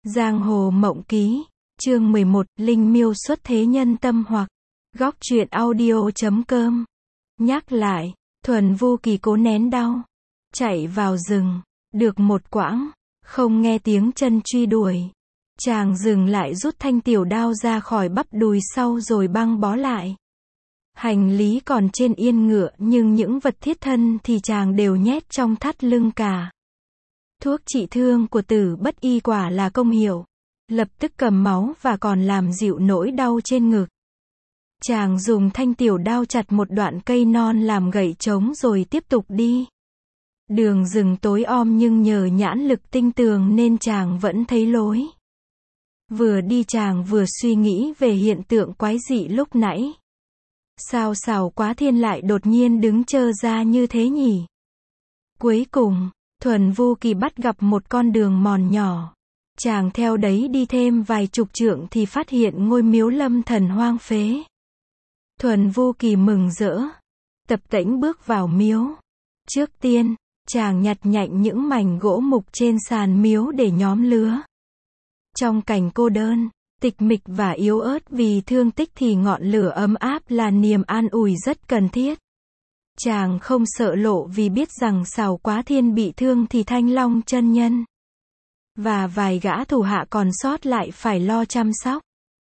Giang Hồ Mộng Ký, chương 11, Linh Miêu xuất thế nhân tâm hoặc. Góc truyện audio.com. Nhắc lại, Thuần Vu Kỳ cố nén đau, chạy vào rừng, được một quãng, không nghe tiếng chân truy đuổi. Chàng dừng lại rút thanh tiểu đao ra khỏi bắp đùi sau rồi băng bó lại. Hành lý còn trên yên ngựa nhưng những vật thiết thân thì chàng đều nhét trong thắt lưng cả. Thuốc trị thương của Tử Bất Y quả là công hiệu, lập tức cầm máu và còn làm dịu nỗi đau trên ngực. Chàng dùng thanh tiểu đao chặt một đoạn cây non làm gậy trống rồi tiếp tục đi. Đường rừng tối om nhưng nhờ nhãn lực tinh tường nên chàng vẫn thấy lối. Vừa đi chàng vừa suy nghĩ về hiện tượng quái dị lúc nãy. Sao Sào Quá Thiên lại đột nhiên đứng trơ ra như thế nhỉ? Cuối cùng, Thuần Vu Kỳ bắt gặp một con đường mòn nhỏ. Chàng theo đấy đi thêm vài chục trượng thì phát hiện ngôi miếu Lâm Thần hoang phế. Thuần Vu Kỳ mừng rỡ, tập tễnh bước vào miếu. Trước tiên, chàng nhặt nhạnh những mảnh gỗ mục trên sàn miếu để nhóm lửa. Trong cảnh cô đơn, tịch mịch và yếu ớt vì thương tích thì ngọn lửa ấm áp là niềm an ủi rất cần thiết. Chàng không sợ lộ vì biết rằng Sào Quá Thiên bị thương thì Thanh Long chân nhân và vài gã thủ hạ còn sót lại phải lo chăm sóc.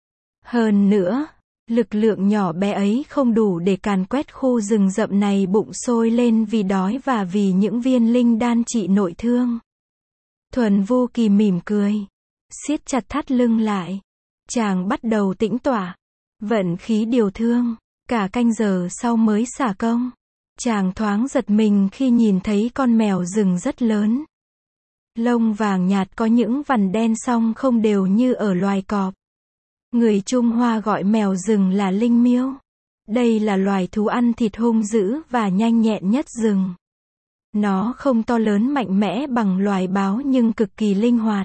Hơn nữa, lực lượng nhỏ bé ấy không đủ để càn quét khu rừng rậm này, bụng sôi lên vì đói và vì những viên linh đan trị nội thương. Thuần Vu Kỳ mỉm cười, siết chặt thắt lưng lại. Chàng bắt đầu tĩnh tọa, vận khí điều thương, cả canh giờ sau mới xả công. Chàng thoáng giật mình khi nhìn thấy con mèo rừng rất lớn. Lông vàng nhạt có những vằn đen song không đều như ở loài cọp. Người Trung Hoa gọi mèo rừng là linh miêu. Đây là loài thú ăn thịt hung dữ và nhanh nhẹn nhất rừng. Nó không to lớn mạnh mẽ bằng loài báo nhưng cực kỳ linh hoạt.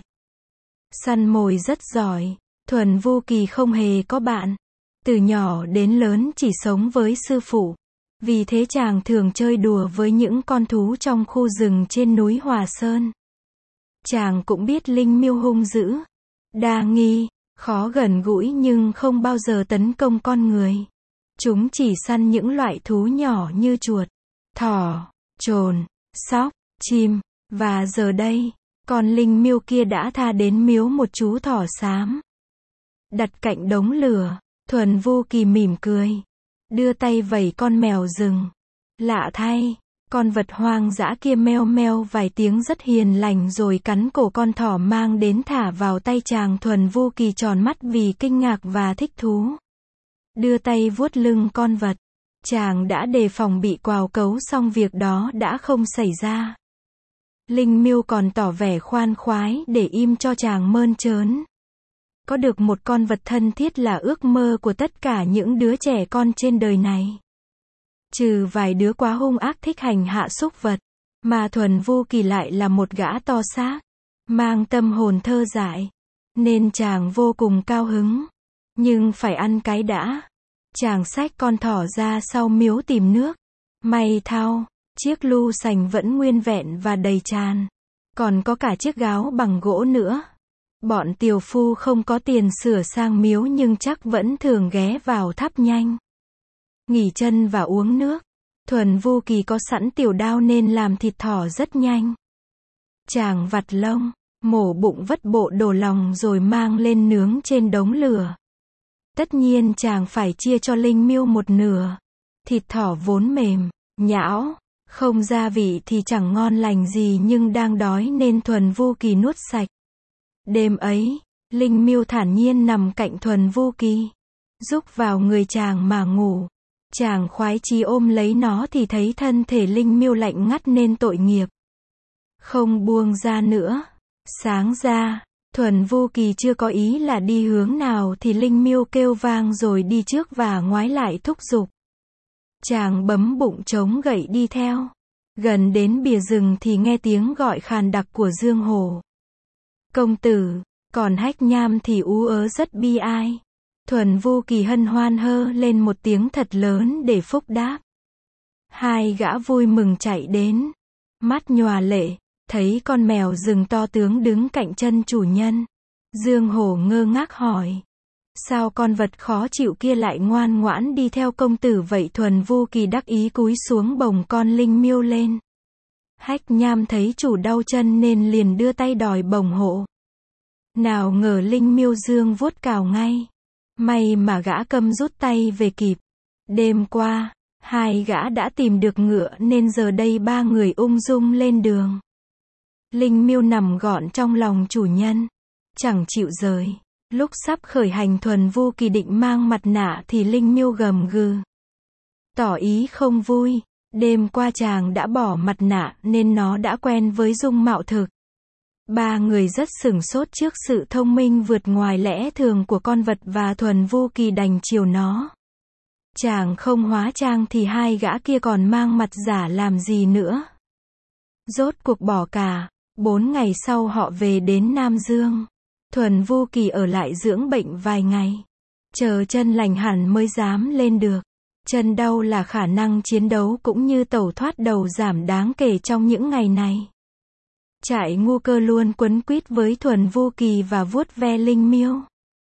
Săn mồi rất giỏi. Thuần Vu Kỳ không hề có bạn. Từ nhỏ đến lớn chỉ sống với sư phụ. Vì thế chàng thường chơi đùa với những con thú trong khu rừng trên núi Hòa Sơn. Chàng cũng biết linh miêu hung dữ, đa nghi, khó gần gũi nhưng không bao giờ tấn công con người. Chúng chỉ săn những loại thú nhỏ như chuột, thỏ, trồn, sóc, chim. Và giờ đây, con linh miêu kia đã tha đến miếu một chú thỏ xám. Đặt cạnh đống lửa, Thuần Vu Kỳ mỉm cười, đưa tay vẩy con mèo rừng. Lạ thay, con vật hoang dã kia meo meo vài tiếng rất hiền lành rồi cắn cổ con thỏ mang đến thả vào tay chàng. Thuần Vu Kỳ tròn mắt vì kinh ngạc và thích thú. Đưa tay vuốt lưng con vật. Chàng đã đề phòng bị quào cấu song việc đó đã không xảy ra. Linh miêu còn tỏ vẻ khoan khoái để im cho chàng mơn trớn. Có được một con vật thân thiết là ước mơ của tất cả những đứa trẻ con trên đời này. Trừ vài đứa quá hung ác thích hành hạ súc vật, mà Thuần Vu Kỳ lại là một gã to xác, mang tâm hồn thơ dại, nên chàng vô cùng cao hứng. Nhưng phải ăn cái đã. Chàng xách con thỏ ra sau miếu tìm nước. May thao, chiếc lu sành vẫn nguyên vẹn và đầy tràn. Còn có cả chiếc gáo bằng gỗ nữa. Bọn tiều phu không có tiền sửa sang miếu nhưng chắc vẫn thường ghé vào thắp nhang, nghỉ chân và uống nước. Thuần Vu Kỳ có sẵn tiểu đao nên làm thịt thỏ rất nhanh. Chàng vặt lông, mổ bụng vất bộ đồ lòng rồi mang lên nướng trên đống lửa. Tất nhiên chàng phải chia cho linh miêu một nửa. Thịt thỏ vốn mềm, nhão, không gia vị thì chẳng ngon lành gì nhưng đang đói nên Thuần Vu Kỳ nuốt sạch. Đêm ấy, linh miêu thản nhiên nằm cạnh Thuần Vu Kỳ, rúc vào người chàng mà ngủ. Chàng khoái chí ôm lấy nó thì thấy thân thể linh miêu lạnh ngắt nên tội nghiệp. Không buông ra nữa. Sáng ra, Thuần Vu Kỳ chưa có ý là đi hướng nào thì linh miêu kêu vang rồi đi trước và ngoái lại thúc giục. Chàng bấm bụng trống gậy đi theo. Gần đến bìa rừng thì nghe tiếng gọi khàn đặc của Dương Hổ. Công tử, còn Hách Nham thì ú ớ rất bi ai. Thuần Vu Kỳ hân hoan hơ lên một tiếng thật lớn để phúc đáp. Hai gã vui mừng chạy đến, mắt nhòa lệ, thấy con mèo rừng to tướng đứng cạnh chân chủ nhân. Dương Hổ ngơ ngác hỏi. Sao con vật khó chịu kia lại ngoan ngoãn đi theo công tử vậy? Thuần Vu Kỳ đắc ý cúi xuống bồng con linh miêu lên. Hách Nham thấy chủ đau chân nên liền đưa tay đòi bồng hộ. Nào ngờ linh miêu dương vuốt cào ngay. May mà gã Câm rút tay về kịp. Đêm qua, hai gã đã tìm được ngựa nên giờ đây ba người ung dung lên đường. Linh miêu nằm gọn trong lòng chủ nhân, chẳng chịu rời. Lúc sắp khởi hành Thuần Vu Kỳ định mang mặt nạ thì linh miêu gầm gừ, tỏ ý không vui. Đêm qua chàng đã bỏ mặt nạ nên nó đã quen với dung mạo thực. Ba người rất sửng sốt trước sự thông minh vượt ngoài lẽ thường của con vật và Thuần Vu Kỳ đành chiều nó. Chàng không hóa trang thì hai gã kia còn mang mặt giả làm gì nữa. Rốt cuộc bỏ cả. 4 ngày sau họ về đến Nam Dương. Thuần Vu Kỳ ở lại dưỡng bệnh vài ngày. Chờ chân lành hẳn mới dám lên được. Chân đau là khả năng chiến đấu cũng như tẩu thoát đầu giảm đáng kể trong những ngày này. Trại Ngu Cơ luôn quấn quýt với Thuần Vu Kỳ và vuốt ve linh miêu.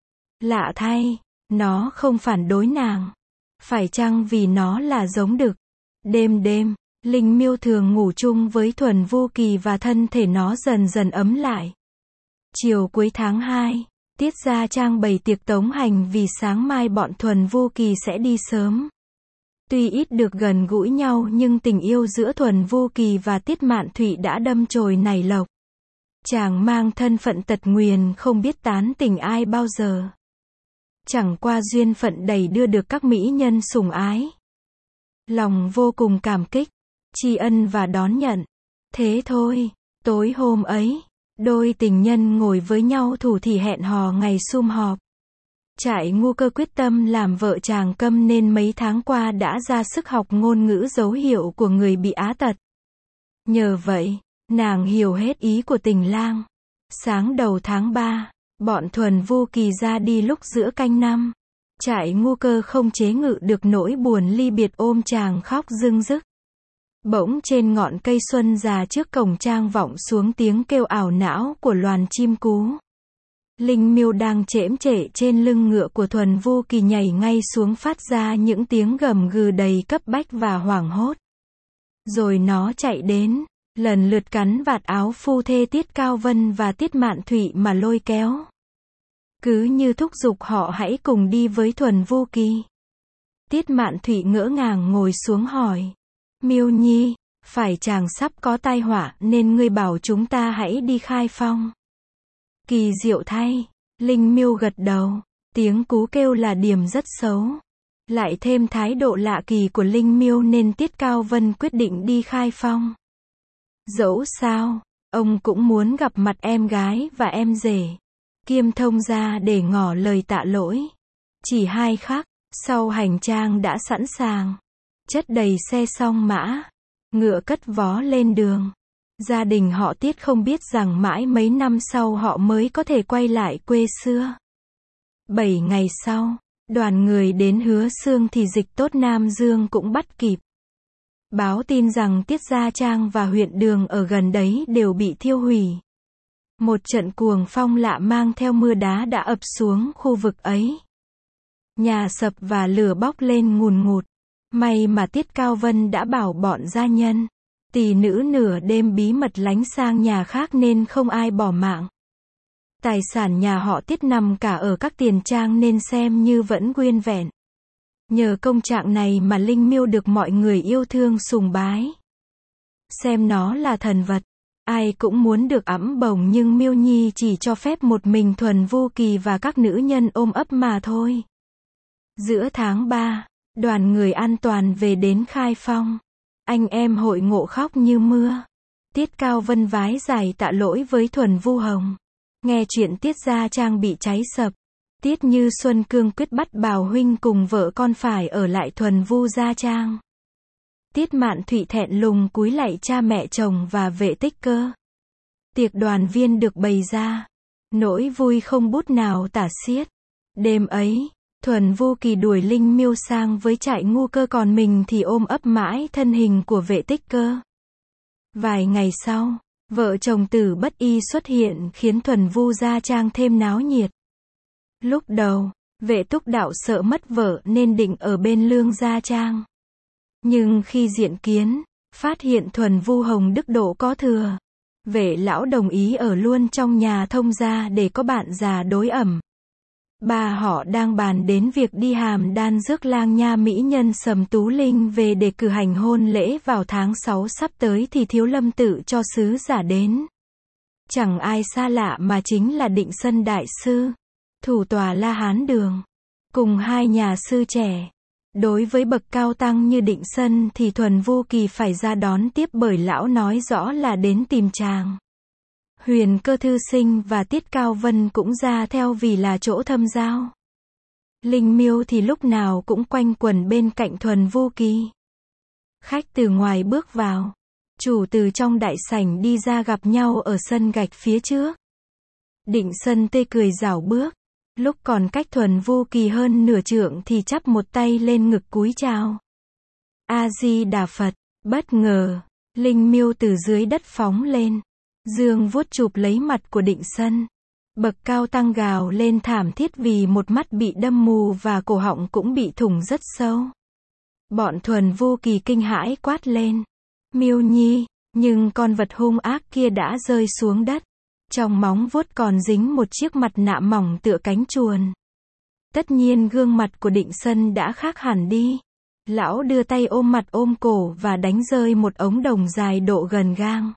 Lạ thay, nó không phản đối nàng. Phải chăng vì nó là giống đực? Đêm đêm, linh miêu thường ngủ chung với Thuần Vu Kỳ và thân thể nó dần dần ấm lại. Chiều cuối tháng 2, Tiết Gia Trang bày tiệc tống hành vì sáng mai bọn Thuần Vu Kỳ sẽ đi sớm. Tuy ít được gần gũi nhau nhưng tình yêu giữa Thuần Vu Kỳ và Tiết Mạn Thụy đã đâm chồi nảy lộc. Chàng mang thân phận tật nguyền không biết tán tỉnh ai bao giờ. Chẳng qua duyên phận đầy đưa được các mỹ nhân sủng ái. Lòng vô cùng cảm kích, tri ân và đón nhận. Thế thôi, tối hôm ấy, đôi tình nhân ngồi với nhau thủ thỉ hẹn hò ngày sum họp. Trại Ngu Cơ quyết tâm làm vợ chàng Câm nên mấy tháng qua đã ra sức học ngôn ngữ dấu hiệu của người bị á tật. Nhờ vậy, nàng hiểu hết ý của tình lang. Sáng đầu tháng 3, bọn Thuần Vu Kỳ ra đi lúc giữa canh năm. Trại Ngu Cơ không chế ngự được nỗi buồn ly biệt ôm chàng khóc rưng rức. Bỗng trên ngọn cây xuân già trước cổng trang vọng xuống tiếng kêu ảo não của loàn chim cú. Linh miêu đang chễm chệ trên lưng ngựa của Thuần Vu Kỳ nhảy ngay xuống phát ra những tiếng gầm gừ đầy cấp bách và hoảng hốt. Rồi nó chạy đến, lần lượt cắn vạt áo phu thê Tiết Cao Vân và Tiết Mạn Thụy mà lôi kéo. Cứ như thúc giục họ hãy cùng đi với Thuần Vu Kỳ. Tiết Mạn Thụy ngỡ ngàng ngồi xuống hỏi. Miêu Nhi, phải chàng sắp có tai họa nên ngươi bảo chúng ta hãy đi khai phong. Kỳ diệu thay, linh miêu gật đầu, tiếng cú kêu là điểm rất xấu. Lại thêm thái độ lạ kỳ của linh miêu nên Tiết Cao Vân quyết định đi khai phong. Dẫu sao, ông cũng muốn gặp mặt em gái và em rể. Kiêm thông ra để ngỏ lời tạ lỗi. Chỉ 2 khắc, sau hành trang đã sẵn sàng. Chất đầy xe song mã. Ngựa cất vó lên đường. Gia đình họ Tiết không biết rằng mãi mấy năm sau họ mới có thể quay lại quê xưa. 7 ngày sau, đoàn người đến Hứa Xương thì Dịch Tốt Nam Dương cũng bắt kịp. Báo tin rằng Tiết Gia Trang và huyện đường ở gần đấy đều bị thiêu hủy. Một trận cuồng phong lạ mang theo mưa đá đã ập xuống khu vực ấy. Nhà sập và lửa bốc lên ngùn ngụt. May mà Tiết Cao Vân đã bảo bọn gia nhân, tỷ nữ nửa đêm bí mật lánh sang nhà khác nên không ai bỏ mạng. Tài sản nhà họ Tiết nằm cả ở các tiền trang nên xem như vẫn nguyên vẹn. Nhờ công trạng này mà linh miêu được mọi người yêu thương sùng bái. Xem nó là thần vật. Ai cũng muốn được ẵm bồng nhưng Miêu Nhi chỉ cho phép một mình Thuần Vu Kỳ và các nữ nhân ôm ấp mà thôi. Giữa tháng 3, đoàn người an toàn về đến khai phong. Anh em hội ngộ khóc như mưa. Tiết Cao Vân vái dài tạ lỗi với Thuần Vu Hồng. Nghe chuyện Tiết Gia Trang bị cháy sập. Tiết Như Xuân cương quyết bắt Bào huynh cùng vợ con phải ở lại Thuần Vu Gia Trang. Tiết Mạn Thụy thẹn lùng cúi lạy cha mẹ chồng và Vệ Tích Cơ. Tiệc đoàn viên được bày ra. Nỗi vui không bút nào tả xiết. Đêm ấy, Thuần Vu Kỳ đuổi linh miêu sang với trại Ngu Cơ còn mình thì ôm ấp mãi thân hình của Vệ Tích Cơ. Vài ngày sau, Vợ chồng Tử Bất Y xuất hiện khiến Thuần Vu gia trang thêm náo nhiệt. Lúc đầu, Vệ Túc Đạo sợ mất vợ nên định ở bên Lương gia trang. Nhưng khi diện kiến, phát hiện Thuần Vu Hồng đức độ có thừa, Vệ lão đồng ý ở luôn trong nhà thông gia để có bạn già đối ẩm. Ba họ đang bàn đến việc đi hàm đan rước lang nha mỹ nhân Sầm Tú Linh về để cử hành hôn lễ vào tháng 6 sắp tới thì Thiếu Lâm tự cho sứ giả đến. Chẳng ai xa lạ mà chính là Định Sân đại sư, thủ tòa La Hán Đường, cùng hai nhà sư trẻ. Đối với bậc cao tăng như Định Sân thì Thuần Vu Kỳ phải ra đón tiếp bởi lão nói rõ là đến tìm chàng. Huyền Cơ thư sinh và Tiết Cao Vân cũng ra theo vì là chỗ thâm giao. Linh Miêu thì lúc nào cũng quanh quẩn bên cạnh Thuần Vu Kỳ. Khách từ ngoài bước vào, chủ từ trong đại sảnh đi ra gặp nhau ở sân gạch phía trước. Định Sân tê cười rảo bước, lúc còn cách Thuần Vu Kỳ hơn nửa trượng thì chắp một tay lên ngực cúi chào. A Di Đà Phật. Bất ngờ, Linh Miêu từ dưới đất phóng lên, dương vuốt chụp lấy mặt của Định Sân. Bậc cao tăng gào lên thảm thiết vì một mắt bị đâm mù và cổ họng cũng bị thủng rất sâu. Bọn Thuần Vu Kỳ kinh hãi quát lên: Miêu Nhi! Nhưng con vật hung ác kia đã rơi xuống đất. Trong móng vuốt còn dính một chiếc mặt nạ mỏng tựa cánh chuồn. Tất nhiên gương mặt của Định Sân đã khác hẳn đi. Lão đưa tay ôm mặt ôm cổ và đánh rơi một ống đồng dài độ gần gang.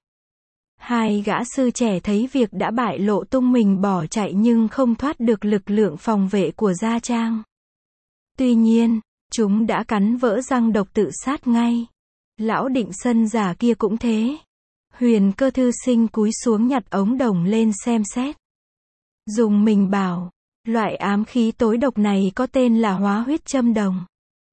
Hai gã sư trẻ thấy việc đã bại lộ tung mình bỏ chạy nhưng không thoát được lực lượng phòng vệ của gia trang. Tuy nhiên, chúng đã cắn vỡ răng độc tự sát ngay. Lão Định Sân già kia cũng thế. Huyền Cơ thư sinh cúi xuống nhặt ống đồng lên xem xét. Dùng mình bảo, loại ám khí tối độc này có tên là hóa huyết châm đồng.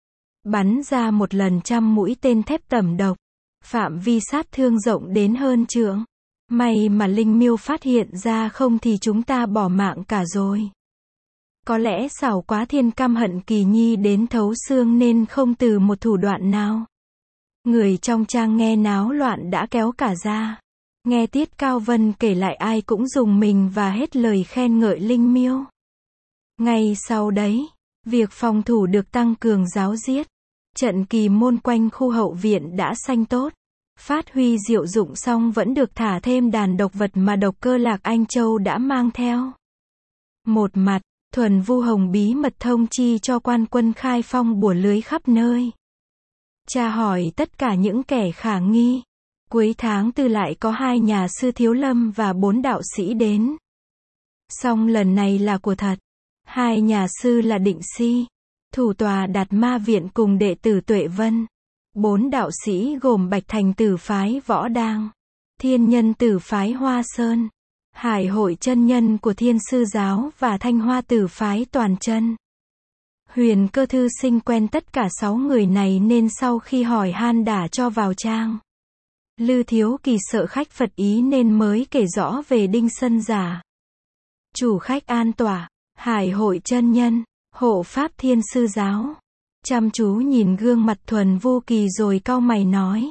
Bắn ra một lần 100 mũi tên thép tẩm độc, phạm vi sát thương rộng đến hơn trượng. May mà Linh Miêu phát hiện ra, không thì chúng ta bỏ mạng cả rồi. Có lẽ xảo quá thiên căm hận Kỳ Nhi đến thấu xương nên không từ một thủ đoạn nào. Người trong trang nghe náo loạn đã kéo cả ra. Nghe Tiết Cao Vân kể lại ai cũng rùng mình và hết lời khen ngợi Linh Miêu. Ngay sau đấy, việc phòng thủ được tăng cường ráo riết. Trận kỳ môn quanh khu hậu viện đã xanh tốt. Phát huy diệu dụng xong vẫn được thả thêm đàn độc vật mà Độc Cơ Lạc Anh Châu đã mang theo. Một mặt, Thuần Vu Hồng bí mật thông chi cho quan quân khai phong bủa lưới khắp nơi. Tra hỏi tất cả những kẻ khả nghi. Cuối tháng 4 lại có 2 nhà sư Thiếu Lâm và 4 đạo sĩ đến. Song lần này là của thật. 2 nhà sư là Định Si, thủ tòa Đạt Ma Viện cùng đệ tử Tuệ Vân. 4 đạo sĩ gồm Bạch Thành Tử phái Võ Đang, Thiên Nhân Tử phái Hoa Sơn, Hải Hội chân nhân của Thiên Sư giáo và Thanh Hoa Tử phái Toàn Chân. Huyền Cơ thư sinh quen tất cả 6 người này nên sau khi hỏi han đã cho vào trang. Lư Thiếu Kỳ sợ khách phật ý nên mới kể rõ về Đinh Sân giả. Chủ khách an tọa, Hải Hội chân nhân, hộ pháp Thiên Sư giáo. Chăm chú nhìn gương mặt Thuần Vu Kỳ rồi cau mày nói: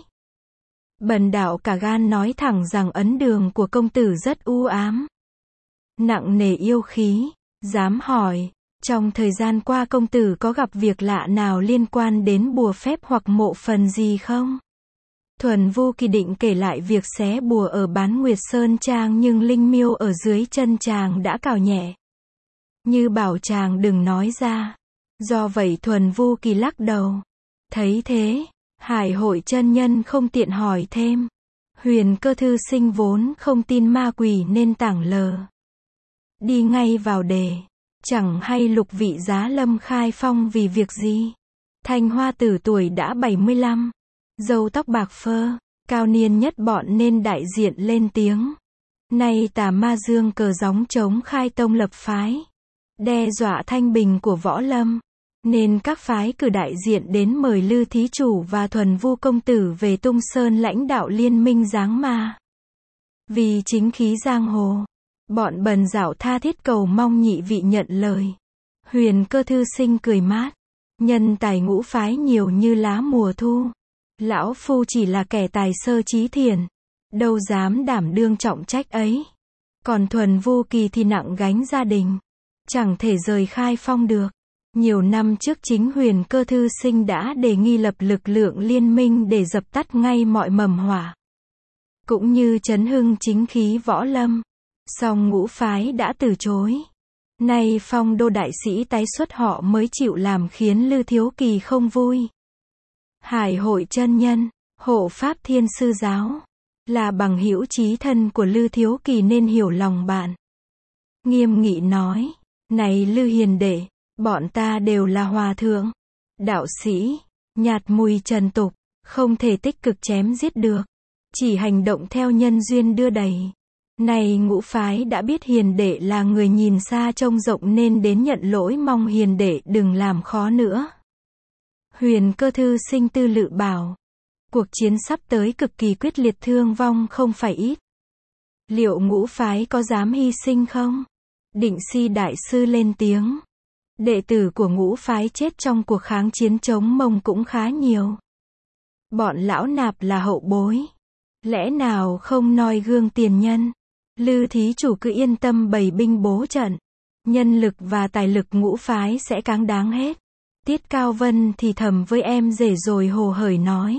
Bần đạo cả gan nói thẳng rằng ấn đường của công tử rất u ám, nặng nề yêu khí. Dám hỏi, trong thời gian qua công tử có gặp việc lạ nào liên quan đến bùa phép hoặc mộ phần gì không? Thuần Vu Kỳ định kể lại việc xé bùa ở Bán Nguyệt Sơn Trang nhưng Linh Miêu ở dưới chân chàng đã cào nhẹ, như bảo chàng đừng nói ra. Do vậy Thuần Vu Kỳ lắc đầu. Thấy thế, Hải Hội chân nhân không tiện hỏi thêm. Huyền Cơ thư sinh vốn không tin ma quỷ nên tảng lờ. Đi ngay vào đề. Chẳng hay Lục Vị Giá Lâm khai phong vì việc gì. Thanh Hoa Tử tuổi đã 75, râu tóc bạc phơ, cao niên nhất bọn nên đại diện lên tiếng. Nay Tà Ma Dương cờ gióng chống khai tông lập phái, đe dọa thanh bình của võ lâm, nên các phái cử đại diện đến mời Lư thí chủ và Thuần Vu công tử về Tung Sơn lãnh đạo liên minh giáng ma. Vì chính khí giang hồ, bọn bần dạo tha thiết cầu mong nhị vị nhận lời. Huyền Cơ thư sinh cười mát. Nhân tài ngũ phái nhiều như lá mùa thu. Lão phu chỉ là kẻ tài sơ trí thiền. đâu dám đảm đương trọng trách ấy. Còn Thuần Vu Kỳ thì nặng gánh gia đình, chẳng thể rời Khai Phong được. Nhiều năm trước chính Huyền Cơ thư sinh đã đề nghị lập lực lượng liên minh để dập tắt ngay mọi mầm họa, cũng như chấn hưng chính khí võ lâm. Song ngũ phái đã từ chối. Nay Phong Đô đại sĩ tái xuất họ mới chịu làm, khiến Lư Thiếu Kỳ không vui. Hải Hội chân nhân, hộ pháp Thiên Sư giáo, là bằng hữu chí thân của Lư Thiếu Kỳ nên hiểu lòng bạn. Nghiêm nghị nói, này Lư hiền đệ, bọn ta đều là hòa thượng, đạo sĩ, nhạt mùi trần tục, không thể tích cực chém giết được, chỉ hành động theo nhân duyên đưa đẩy. Này ngũ phái đã biết hiền đệ là người nhìn xa trông rộng nên đến nhận lỗi, mong hiền đệ đừng làm khó nữa. Huyền Cơ thư sinh tư lự bảo, cuộc chiến sắp tới cực kỳ quyết liệt, thương vong không phải ít. Liệu ngũ phái có dám hy sinh không? Định Si đại sư lên tiếng. Đệ tử của ngũ phái chết trong cuộc kháng chiến chống Mông cũng khá nhiều. Bọn lão nạp là hậu bối, lẽ nào không noi gương tiền nhân? Lư thí chủ cứ yên tâm bày binh bố trận, nhân lực và tài lực ngũ phái sẽ cáng đáng hết. Tiết Cao Vân thì thầm với em rể rồi hồ hởi nói.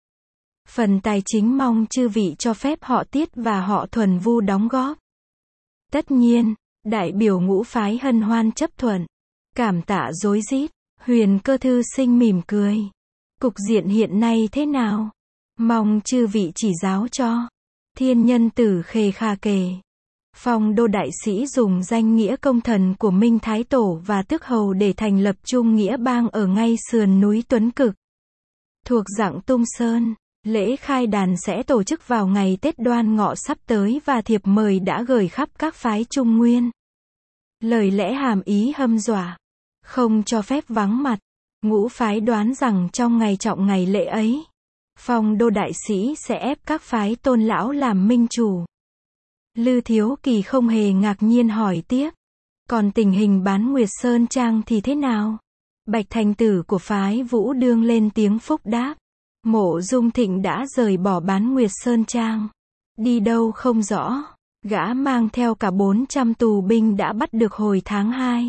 Phần tài chính mong chư vị cho phép họ Tiết và họ Thuần Vu đóng góp. Tất nhiên, đại biểu ngũ phái hân hoan chấp thuận, cảm tạ rối rít. Huyền Cơ thư sinh mỉm cười. Cục diện hiện nay thế nào? Mong chư vị chỉ giáo cho. Thiên nhân tử khề kha kề. Phong Đô đại sĩ dùng danh nghĩa công thần của Minh Thái Tổ và Tước Hầu để thành lập Trung Nghĩa Bang ở ngay sườn núi Tuấn Cực, thuộc Dặng Tung Sơn. Lễ khai đàn sẽ tổ chức vào ngày Tết Đoan Ngọ sắp tới và thiệp mời đã gửi khắp các phái Trung Nguyên. Lời lẽ hàm ý hâm dọa, không cho phép vắng mặt. Ngũ phái đoán rằng trong ngày trọng ngày lễ ấy, Phong Đô đại sĩ sẽ ép các phái tôn lão làm minh chủ. Lư Thiếu Kỳ không hề ngạc nhiên hỏi tiếp. Còn tình hình Bán Nguyệt Sơn Trang thì thế nào? Bạch thành tử của phái Vũ Đương lên tiếng phúc đáp. Mộ Dung Thịnh đã rời bỏ Bán Nguyệt Sơn Trang. Đi đâu không rõ. Gã mang theo cả 400 tù binh đã bắt được hồi tháng 2.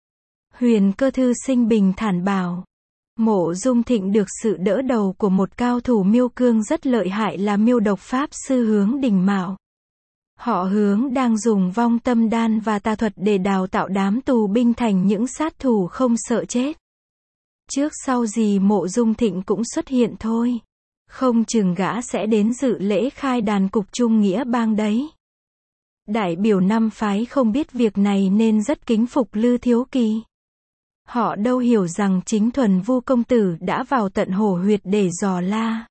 Huyền Cơ thư sinh bình thản bảo. Mộ Dung Thịnh được sự đỡ đầu của một cao thủ miêu cương rất lợi hại là miêu độc pháp sư Hướng Đình Mạo. Họ Hướng đang dùng vong tâm đan và tà thuật để đào tạo đám tù binh thành những sát thủ không sợ chết. Trước sau gì Mộ Dung Thịnh cũng xuất hiện thôi. Không chừng gã sẽ đến dự lễ khai đàn cục Trung Nghĩa Bang đấy. Đại biểu năm phái không biết việc này nên rất kính phục Lư Thiếu Kỳ. Họ đâu hiểu rằng chính Thuần Vu công tử đã vào tận hổ huyệt để dò la.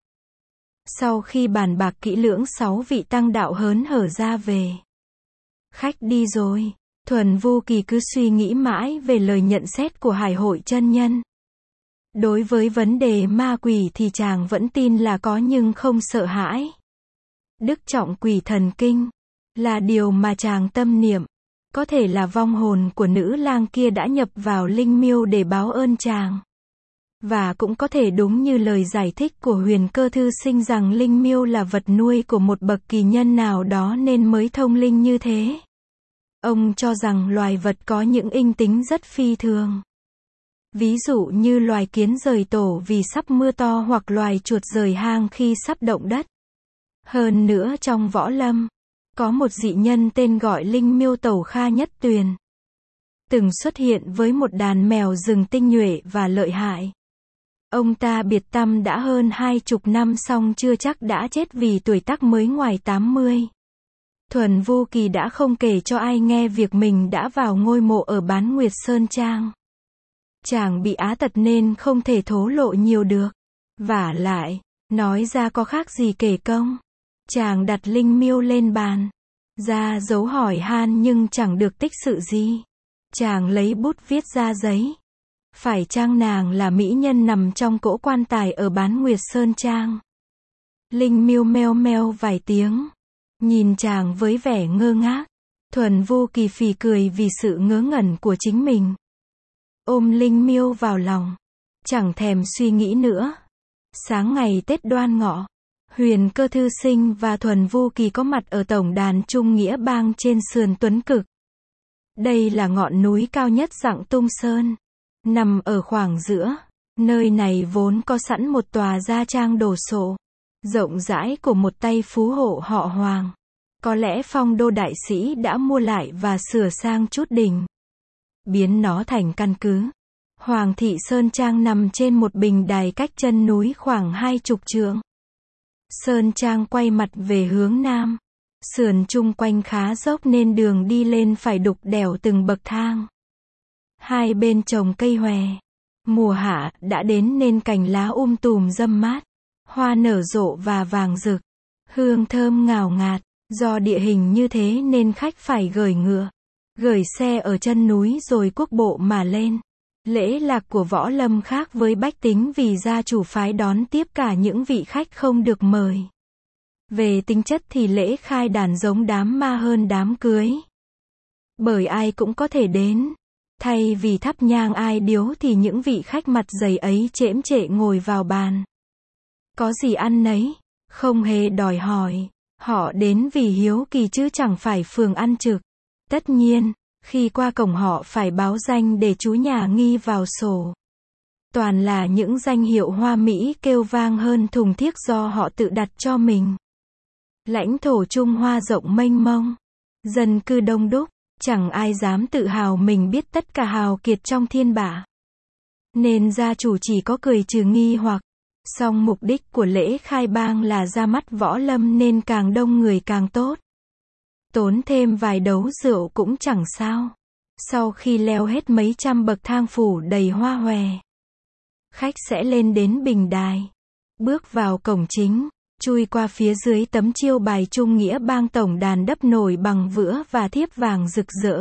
Sau khi bàn bạc kỹ lưỡng, 6 vị tăng đạo hớn hở ra về. Khách đi rồi. Thuần Vu Kỳ cứ suy nghĩ mãi về lời nhận xét của Hải Hội chân nhân. Đối với vấn đề ma quỷ thì chàng vẫn tin là có nhưng không sợ hãi. Đức trọng quỷ thần kinh là điều mà chàng tâm niệm. Có thể là vong hồn của nữ lang kia đã nhập vào linh miêu để báo ơn chàng. Và cũng có thể đúng như lời giải thích của Huyền Cơ thư sinh rằng linh miêu là vật nuôi của một bậc kỳ nhân nào đó nên mới thông linh như thế. Ông cho rằng loài vật có những inh tính rất phi thường. Ví dụ như loài kiến rời tổ vì sắp mưa to hoặc loài chuột rời hang khi sắp động đất. Hơn nữa trong võ lâm, có một dị nhân tên gọi Linh Miêu Tẩu Kha Nhất Tuyền. Từng xuất hiện với một đàn mèo rừng tinh nhuệ và lợi hại. Ông ta biệt tăm đã hơn 20 năm song chưa chắc đã chết vì tuổi tác mới ngoài 80. Thuần Vu Kỳ đã không kể cho ai nghe việc mình đã vào ngôi mộ ở Bán Nguyệt Sơn Trang. Chàng bị á tật nên không thể thổ lộ nhiều được. Vả lại, nói ra có khác gì kể công. Chàng đặt linh miêu lên bàn, ra dấu hỏi han nhưng chẳng được tích sự gì. Chàng lấy bút viết ra giấy. Phải chăng nàng là mỹ nhân nằm trong cỗ quan tài ở Bán Nguyệt Sơn Trang? Linh miêu meo meo vài tiếng, nhìn chàng với vẻ ngơ ngác. Thuần Vu Kỳ phì cười vì sự ngớ ngẩn của chính mình. Ôm linh miêu vào lòng, chẳng thèm suy nghĩ nữa. Sáng ngày Tết Đoan Ngọ, Huyền Cơ Thư Sinh và Thuần Vu Kỳ có mặt ở tổng đàn Trung Nghĩa Bang trên sườn Tuấn Cực. Đây là ngọn núi cao nhất Dặng Tung Sơn, nằm ở khoảng giữa. Nơi này vốn có sẵn một tòa gia trang đồ sộ, rộng rãi của một tay phú hộ họ Hoàng. Có lẽ Phong Đô đại sĩ đã mua lại và sửa sang chút đỉnh, biến nó thành căn cứ. Hoàng thị Sơn Trang nằm trên một bình đài cách chân núi khoảng 20 trượng. Sơn Trang quay mặt về hướng nam. Sườn chung quanh khá dốc nên đường đi lên phải đục đèo từng bậc thang. Hai bên trồng cây hòe. Mùa hạ đã đến nên cành lá tùm râm mát, hoa nở rộ và vàng rực, hương thơm ngào ngạt. Do địa hình như thế nên khách phải gửi ngựa, gửi xe ở chân núi rồi cuốc bộ mà lên. Lễ lạc của Võ Lâm khác với bách tính vì gia chủ phái đón tiếp cả những vị khách không được mời. Về tính chất thì lễ khai đàn giống đám ma hơn đám cưới. Bởi ai cũng có thể đến. Thay vì thắp nhang ai điếu thì những vị khách mặt dày ấy chễm chệ ngồi vào bàn. Có gì ăn nấy, không hề đòi hỏi. Họ đến vì hiếu kỳ chứ chẳng phải phường ăn trực. Tất nhiên, khi qua cổng họ phải báo danh để chú nhà ghi vào sổ. Toàn là những danh hiệu hoa mỹ kêu vang hơn thùng thiếc do họ tự đặt cho mình. Lãnh thổ Trung Hoa rộng mênh mông, dân cư đông đúc, chẳng ai dám tự hào mình biết tất cả hào kiệt trong thiên bả. Nên gia chủ chỉ có cười trừ nghi hoặc. Song mục đích của lễ khai bang là ra mắt võ lâm nên càng đông người càng tốt. Tốn thêm vài đấu rượu cũng chẳng sao. Sau khi leo hết mấy trăm bậc thang phủ đầy hoa hòe, khách sẽ lên đến bình đài. Bước vào cổng chính, chui qua phía dưới tấm chiêu bài Trung Nghĩa Bang tổng đàn đắp nổi bằng vữa và thiếp vàng rực rỡ.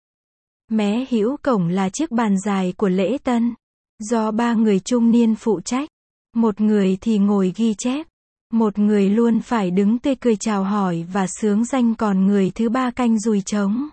Mé hữu cổng là chiếc bàn dài của lễ tân, do 3 người trung niên phụ trách. Một người thì ngồi ghi chép, một người luôn phải đứng tươi cười chào hỏi và xướng danh, còn người thứ ba canh dùi trống.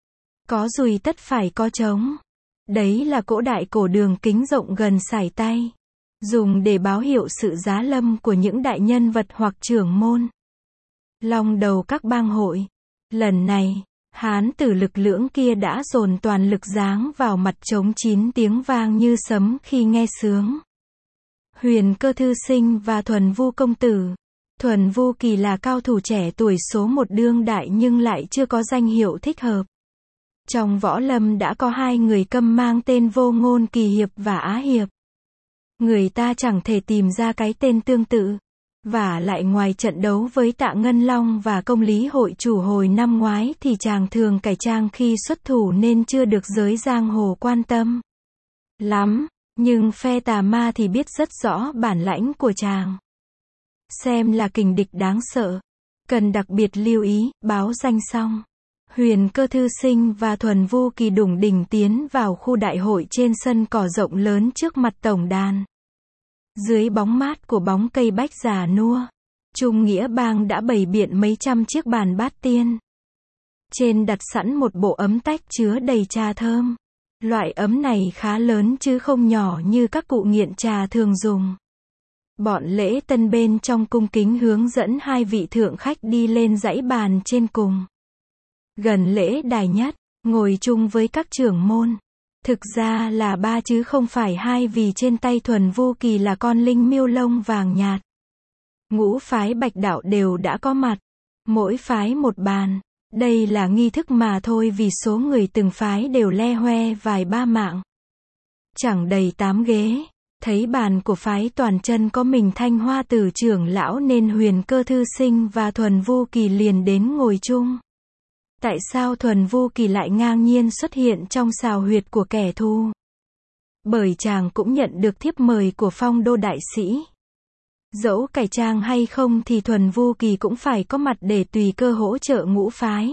Có dùi tất phải có trống. Đấy là cỗ đại cổ đường kính rộng gần sải tay, dùng để báo hiệu sự giá lâm của những đại nhân vật hoặc trưởng môn. Long đầu các bang hội. Lần này, hán tử lực lưỡng kia đã dồn toàn lực giáng vào mặt trống 9 tiếng vang như sấm khi nghe sướng. Huyền Cơ Thư Sinh và Thuần Vu công tử. Thuần Vu Kỳ là cao thủ trẻ tuổi số 1 đương đại nhưng lại chưa có danh hiệu thích hợp. Trong võ lâm đã có 2 người câm mang tên Vô Ngôn Kỳ Hiệp và Á Hiệp. Người ta chẳng thể tìm ra cái tên tương tự. Và lại ngoài trận đấu với Tạ Ngân Long và Công Lý hội chủ hồi năm ngoái thì chàng thường cải trang khi xuất thủ nên chưa được giới giang hồ quan tâm lắm. Nhưng phe tà ma thì biết rất rõ bản lãnh của chàng. Xem là kình địch đáng sợ. Cần đặc biệt lưu ý, báo danh xong. Huyền Cơ Thư Sinh và Thuần Vu Kỳ đủng đỉnh tiến vào khu đại hội trên sân cỏ rộng lớn trước mặt tổng đàn. Dưới bóng mát của bóng cây bách già nua, Trung Nghĩa Bang đã bày biện mấy trăm chiếc bàn bát tiên. Trên đặt sẵn một bộ ấm tách chứa đầy trà thơm. Loại ấm này khá lớn chứ không nhỏ như các cụ nghiện trà thường dùng. Bọn lễ tân bên trong cung kính hướng dẫn 2 vị thượng khách đi lên dãy bàn trên cùng. Gần lễ đài nhất, ngồi chung với các trưởng môn. Thực ra là 3 chứ không phải 2 vì trên tay Thuần Vu Kỳ là con linh miêu lông vàng nhạt. Ngũ phái Bạch Đạo đều đã có mặt. Mỗi phái một bàn. Đây là nghi thức mà thôi vì số người từng phái đều le hoe vài ba mạng. Chẳng đầy 8 ghế. Thấy bàn của phái Toàn Chân có mình Thanh Hoa Tử trưởng lão nên Huyền Cơ Thư Sinh và Thuần Vu Kỳ liền đến ngồi chung. Tại sao Thuần Vu Kỳ lại ngang nhiên xuất hiện trong xào huyệt của kẻ thù? Bởi chàng cũng nhận được thiếp mời của Phong Đô đại sĩ. Dẫu cải trang hay không thì Thuần Vu Kỳ cũng phải có mặt để tùy cơ hỗ trợ ngũ phái.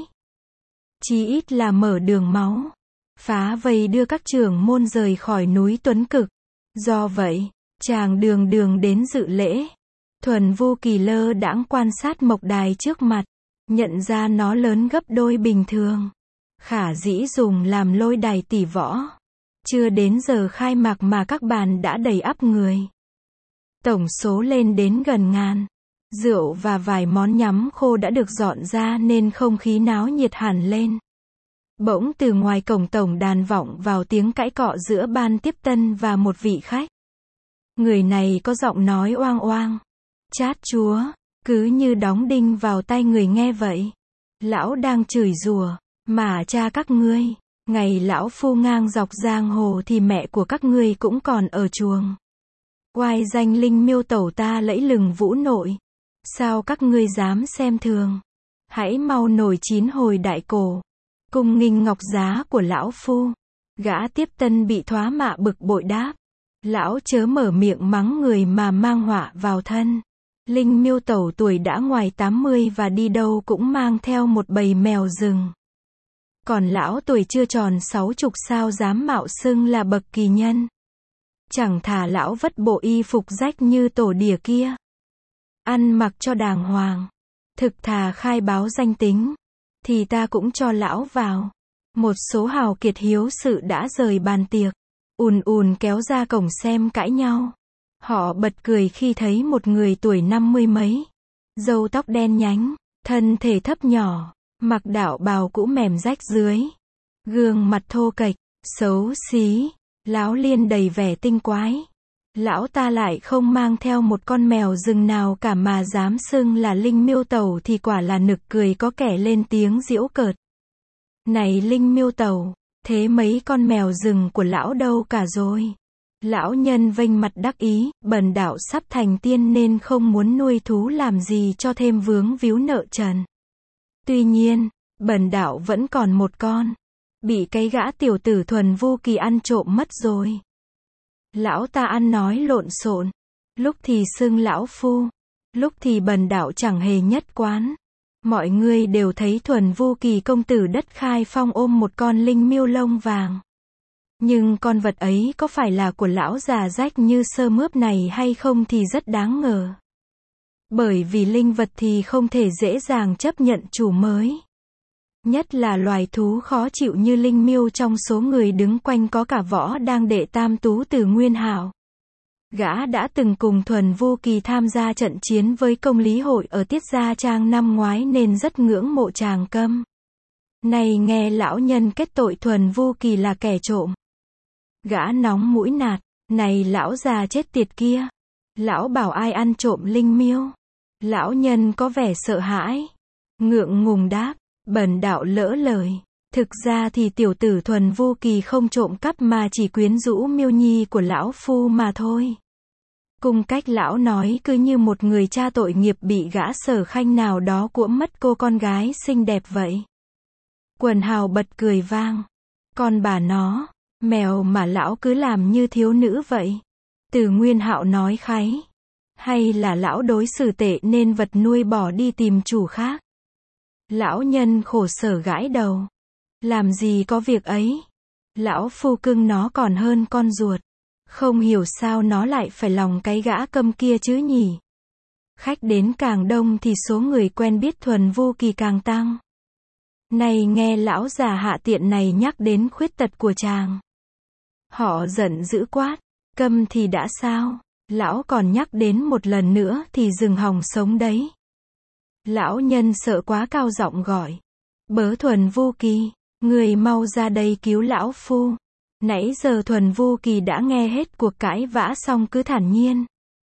Chí ít là mở đường máu, phá vây đưa các trưởng môn rời khỏi núi Tuấn Cực. Do vậy, chàng đường đường đến dự lễ. Thuần Vu Kỳ lơ đãng quan sát mộc đài trước mặt, nhận ra nó lớn gấp đôi bình thường. Khả dĩ dùng làm lôi đài tỷ võ. Chưa đến giờ khai mạc mà các bàn đã đầy ắp người. Tổng số lên đến gần ngàn. Rượu và vài món nhắm khô đã được dọn ra nên không khí náo nhiệt hẳn lên. Bỗng từ ngoài cổng tổng đàn vọng vào tiếng cãi cọ giữa ban tiếp tân và một vị khách. Người này có giọng nói oang oang, chát chúa, cứ như đóng đinh vào tai người nghe vậy. Lão đang chửi rủa, mà cha các ngươi, ngày lão phu ngang dọc giang hồ thì mẹ của các ngươi cũng còn ở chuồng. Oai danh linh miêu tẩu ta lẫy lừng vũ nội. Sao các ngươi dám xem thường? Hãy mau nổi chín hồi đại cổ. Cung nghinh ngọc giá của lão phu. Gã tiếp tân bị thoá mạ bực bội đáp. Lão chớ mở miệng mắng người mà mang họa vào thân. Linh miêu tẩu tuổi đã ngoài 80 và đi đâu cũng mang theo một bầy mèo rừng. Còn lão tuổi chưa tròn 60 sao dám mạo xưng là bậc kỳ nhân. Chẳng thà lão vất bộ y phục rách như tổ đỉa kia. Ăn mặc cho đàng hoàng. Thực thà khai báo danh tính. Thì ta cũng cho lão vào. Một số hào kiệt hiếu sự đã rời bàn tiệc. Ùn ùn kéo ra cổng xem cãi nhau. Họ bật cười khi thấy một người tuổi 50 mấy. Râu tóc đen nhánh. Thân thể thấp nhỏ. Mặc đạo bào cũ mềm rách dưới. Gương mặt thô kệch. Xấu xí. Láo liên đầy vẻ tinh quái. Lão ta lại không mang theo một con mèo rừng nào cả mà dám xưng là linh miêu tẩu thì quả là nực cười. Có kẻ lên tiếng giễu cợt. Này linh miêu tẩu, thế mấy con mèo rừng của lão đâu cả rồi? Lão nhân vênh mặt đắc ý, bần đạo sắp thành tiên nên không muốn nuôi thú làm gì cho thêm vướng víu nợ trần. Tuy nhiên, bần đạo vẫn còn một con. Bị cái gã tiểu tử Thuần Vu Kỳ ăn trộm mất rồi. Lão ta ăn nói lộn xộn. Lúc thì xưng lão phu. Lúc thì bần đạo chẳng hề nhất quán. Mọi người đều thấy Thuần Vu Kỳ công tử đất Khai Phong ôm một con linh miêu lông vàng. Nhưng con vật ấy có phải là của lão già rách như sơ mướp này hay không thì rất đáng ngờ. Bởi vì linh vật thì không thể dễ dàng chấp nhận chủ mới. Nhất là loài thú khó chịu như linh miêu, trong số người đứng quanh có cả Võ Đang Đệ Tam Tú từ Nguyên Hạo. Gã đã từng cùng Thuần Vu Kỳ tham gia trận chiến với Công Lý Hội ở Tiết Gia Trang năm ngoái nên rất ngưỡng mộ chàng Câm. Này nghe lão nhân kết tội Thuần Vu Kỳ là kẻ trộm. Gã nóng mũi nạt, này lão già chết tiệt kia. Lão bảo ai ăn trộm linh miêu? Lão nhân có vẻ sợ hãi. Ngượng ngùng đáp, bần đạo lỡ lời. Thực ra thì tiểu tử Thuần Vu Kỳ không trộm cắp mà chỉ quyến rũ miêu nhi của lão phu mà thôi. Cung cách lão nói cứ như một người cha tội nghiệp bị gã Sở Khanh nào đó cuỗm mất cô con gái xinh đẹp vậy. Quần hào bật cười vang. Con bà nó, mèo mà lão cứ làm như thiếu nữ vậy. Từ Nguyên Hạo nói kháy. Hay là lão đối xử tệ nên vật nuôi bỏ đi tìm chủ khác? Lão nhân khổ sở gãi đầu. Làm gì có việc ấy. Lão phu cưng nó còn hơn con ruột. Không hiểu sao nó lại phải lòng cái gã Câm kia chứ nhỉ. Khách đến càng đông thì số người quen biết Thuần Vu Kỳ càng tăng. Này nghe lão già hạ tiện này nhắc đến khuyết tật của chàng. Họ giận dữ quát. Câm thì đã sao? Lão còn nhắc đến một lần nữa thì rừng hòng sống đấy. Lão nhân sợ quá cao giọng gọi. Bớ Thuần Vu Kỳ, người mau ra đây cứu lão phu. Nãy giờ Thuần Vu Kỳ đã nghe hết cuộc cãi vã xong cứ thản nhiên.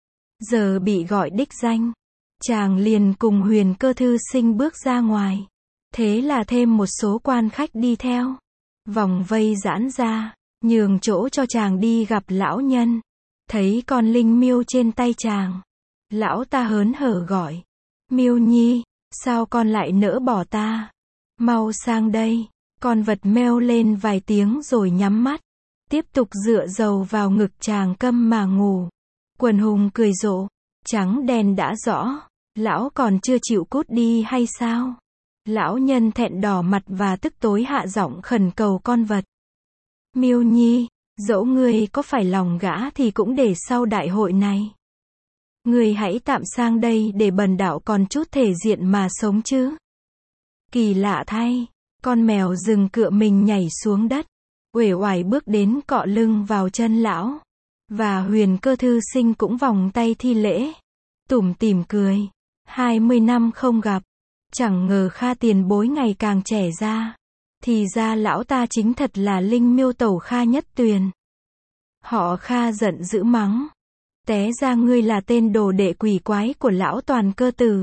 Giờ bị gọi đích danh. Chàng liền cùng Huyền Cơ thư sinh bước ra ngoài. Thế là thêm một số quan khách đi theo. Vòng vây giãn ra, nhường chỗ cho chàng đi gặp lão nhân. Thấy con linh miêu trên tay chàng. Lão ta hớn hở gọi. Miêu nhi, sao con lại nỡ bỏ ta? Mau sang đây. Con vật meo lên vài tiếng rồi nhắm mắt. Tiếp tục dựa dầu vào ngực chàng Câm mà ngủ. Quần hùng cười rộ. Trắng đen đã rõ. Lão còn chưa chịu cút đi hay sao? Lão nhân thẹn đỏ mặt và tức tối hạ giọng khẩn cầu con vật. Miêu nhi, dẫu ngươi có phải lòng gã thì cũng để sau đại hội này. Ngươi hãy tạm sang đây để bần đạo còn chút thể diện mà sống chứ. Kỳ lạ thay, con mèo rừng cựa mình nhảy xuống đất, uể oải bước đến cọ lưng vào chân lão. Và Huyền Cơ thư sinh cũng vòng tay thi lễ, tủm tỉm cười. 20 năm không gặp. Chẳng ngờ Kha tiền bối ngày càng trẻ ra. Thì ra lão ta chính thật là Linh Miêu Tẩu Kha Nhất Tuyền. Họ Kha giận dữ mắng. Té ra ngươi là tên đồ đệ quỷ quái của lão Toàn Cơ Tử.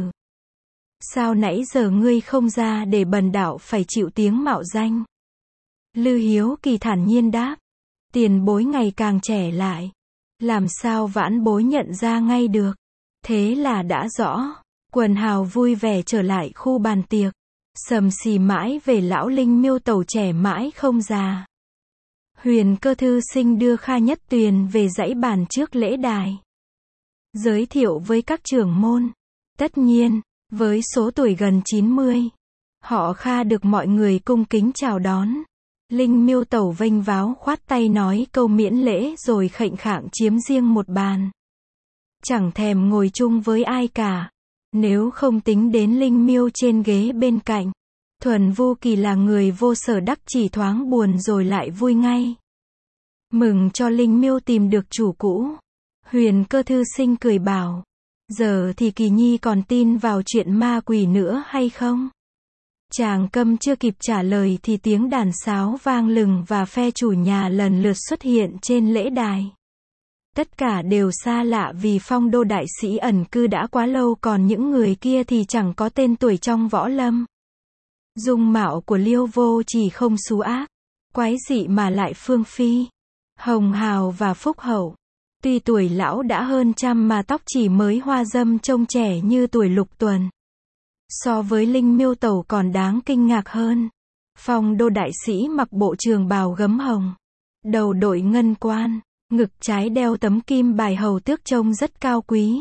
Sao nãy giờ ngươi không ra để bần đạo phải chịu tiếng mạo danh? Lư Hiếu Kỳ thản nhiên đáp. Tiền bối ngày càng trẻ lại. Làm sao vãn bối nhận ra ngay được? Thế là đã rõ. Quần hào vui vẻ trở lại khu bàn tiệc. Sầm xì mãi về lão Linh Miêu Tẩu trẻ mãi không già. Huyền Cơ thư sinh đưa Kha Nhất Tuyền về dãy bàn trước lễ đài. Giới thiệu với các trưởng môn. Tất nhiên, với số tuổi gần 90, họ Kha được mọi người cung kính chào đón. Linh Miêu Tẩu vênh váo khoát tay nói câu miễn lễ rồi khệnh khạng chiếm riêng một bàn. Chẳng thèm ngồi chung với ai cả. Nếu không tính đến Linh Miêu trên ghế bên cạnh. Thuần Vu Kỳ là người vô sở đắc chỉ thoáng buồn rồi lại vui ngay. Mừng cho Linh Miêu tìm được chủ cũ. Huyền Cơ thư sinh cười bảo. Giờ thì Kỳ Nhi còn tin vào chuyện ma quỷ nữa hay không? Chàng Câm chưa kịp trả lời thì tiếng đàn sáo vang lừng và phe chủ nhà lần lượt xuất hiện trên lễ đài. Tất cả đều xa lạ vì Phong Đô đại sĩ ẩn cư đã quá lâu, còn những người kia thì chẳng có tên tuổi trong võ lâm. Dung mạo của Liêu Vô Chỉ không xú ác, quái dị mà lại phương phi, hồng hào và phúc hậu. Tuy tuổi lão đã hơn trăm mà tóc chỉ mới hoa dâm trông trẻ như tuổi Lục Tuần. So với Linh Miêu Tẩu còn đáng kinh ngạc hơn. Phong Đô đại sĩ mặc bộ trường bào gấm hồng, đầu đội ngân quan, ngực trái đeo tấm kim bài hầu tước trông rất cao quý.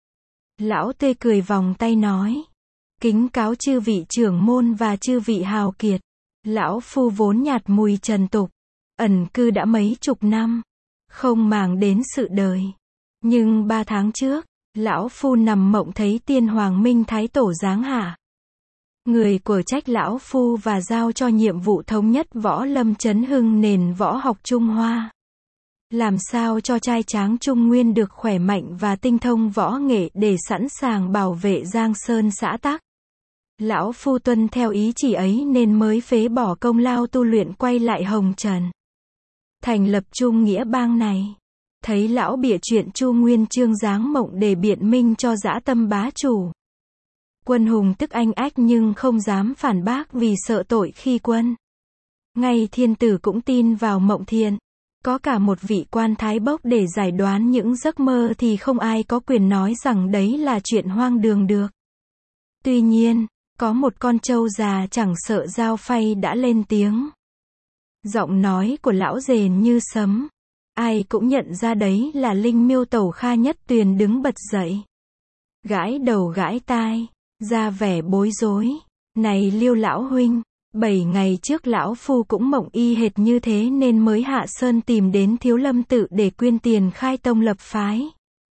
Lão tươi cười vòng tay nói. Kính cáo chư vị trưởng môn và chư vị hào kiệt. Lão phu vốn nhạt mùi trần tục, ẩn cư đã mấy chục năm, không màng đến sự đời. Nhưng 3 tháng trước, lão phu nằm mộng thấy tiên hoàng Minh Thái Tổ giáng hạ. Người của trách lão phu và giao cho nhiệm vụ thống nhất võ lâm chấn hưng nền võ học Trung Hoa. Làm sao cho trai tráng Trung Nguyên được khỏe mạnh và tinh thông võ nghệ để sẵn sàng bảo vệ Giang Sơn xã tắc. Lão phu tuân theo ý chỉ ấy nên mới phế bỏ công lao tu luyện quay lại hồng trần. Thành lập Trung Nghĩa Bang này. Thấy lão bịa chuyện Chu Nguyên Chương giáng mộng để biện minh cho dã tâm bá chủ. Quân hùng tức anh ách nhưng không dám phản bác vì sợ tội khi quân. Ngay thiên tử cũng tin vào mộng thiện. Có cả một vị quan thái bốc để giải đoán những giấc mơ thì không ai có quyền nói rằng đấy là chuyện hoang đường được. Tuy nhiên, có một con trâu già chẳng sợ dao phay đã lên tiếng. Giọng nói của lão rền như sấm. Ai cũng nhận ra đấy là Linh Miêu Tẩu Kha Nhất Tuyền đứng bật dậy. Gãi đầu gãi tai, ra vẻ bối rối. Này Liêu lão huynh, 7 ngày trước lão phu cũng mộng y hệt như thế nên mới hạ sơn tìm đến Thiếu Lâm Tự để quyên tiền khai tông lập phái.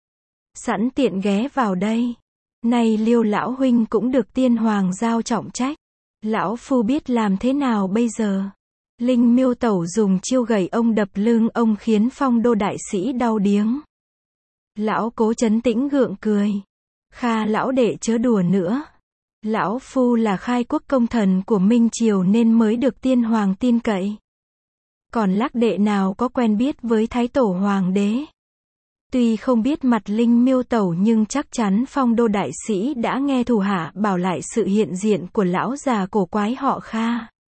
Sẵn tiện ghé vào đây. Này Liêu lão huynh cũng được tiên hoàng giao trọng trách. Lão phu biết làm thế nào bây giờ? Linh Miêu Tẩu dùng chiêu gậy ông đập lưng ông khiến Phong Đô đại sĩ đau điếng. Lão cố trấn tĩnh gượng cười. Kha lão đệ chớ đùa nữa. Lão phu là khai quốc công thần của Minh Triều nên mới được tiên hoàng tin cậy. Còn Lác đệ nào có quen biết với Thái Tổ Hoàng đế. Tuy không biết mặt Linh Miêu Tẩu nhưng chắc chắn Phong Đô đại sĩ đã nghe thủ hạ bảo lại sự hiện diện của lão già cổ quái họ Kha.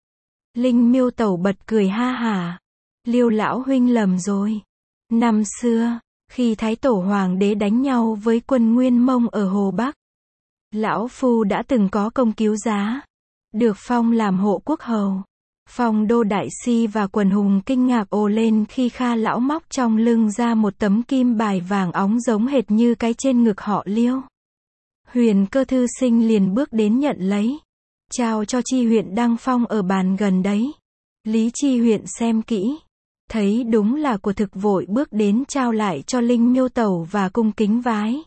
Linh Miêu Tẩu bật cười ha hả. Liêu lão huynh lầm rồi. Năm xưa, khi Thái Tổ Hoàng đế đánh nhau với quân Nguyên Mông ở Hồ Bắc, lão phu đã từng có công cứu giá, được phong làm hộ quốc hầu. Phong Đô đại si và quần hùng kinh ngạc ồ lên khi Kha lão móc trong lưng ra một tấm kim bài vàng óng giống hệt như cái trên ngực họ Liêu. Huyền Cơ thư sinh liền bước đến nhận lấy, trao cho Chi huyện đăng phong ở bàn gần đấy. Lý Chi huyện xem kỹ, thấy đúng là của thực vội bước đến trao lại cho Linh Miêu Tẩu và cung kính vái.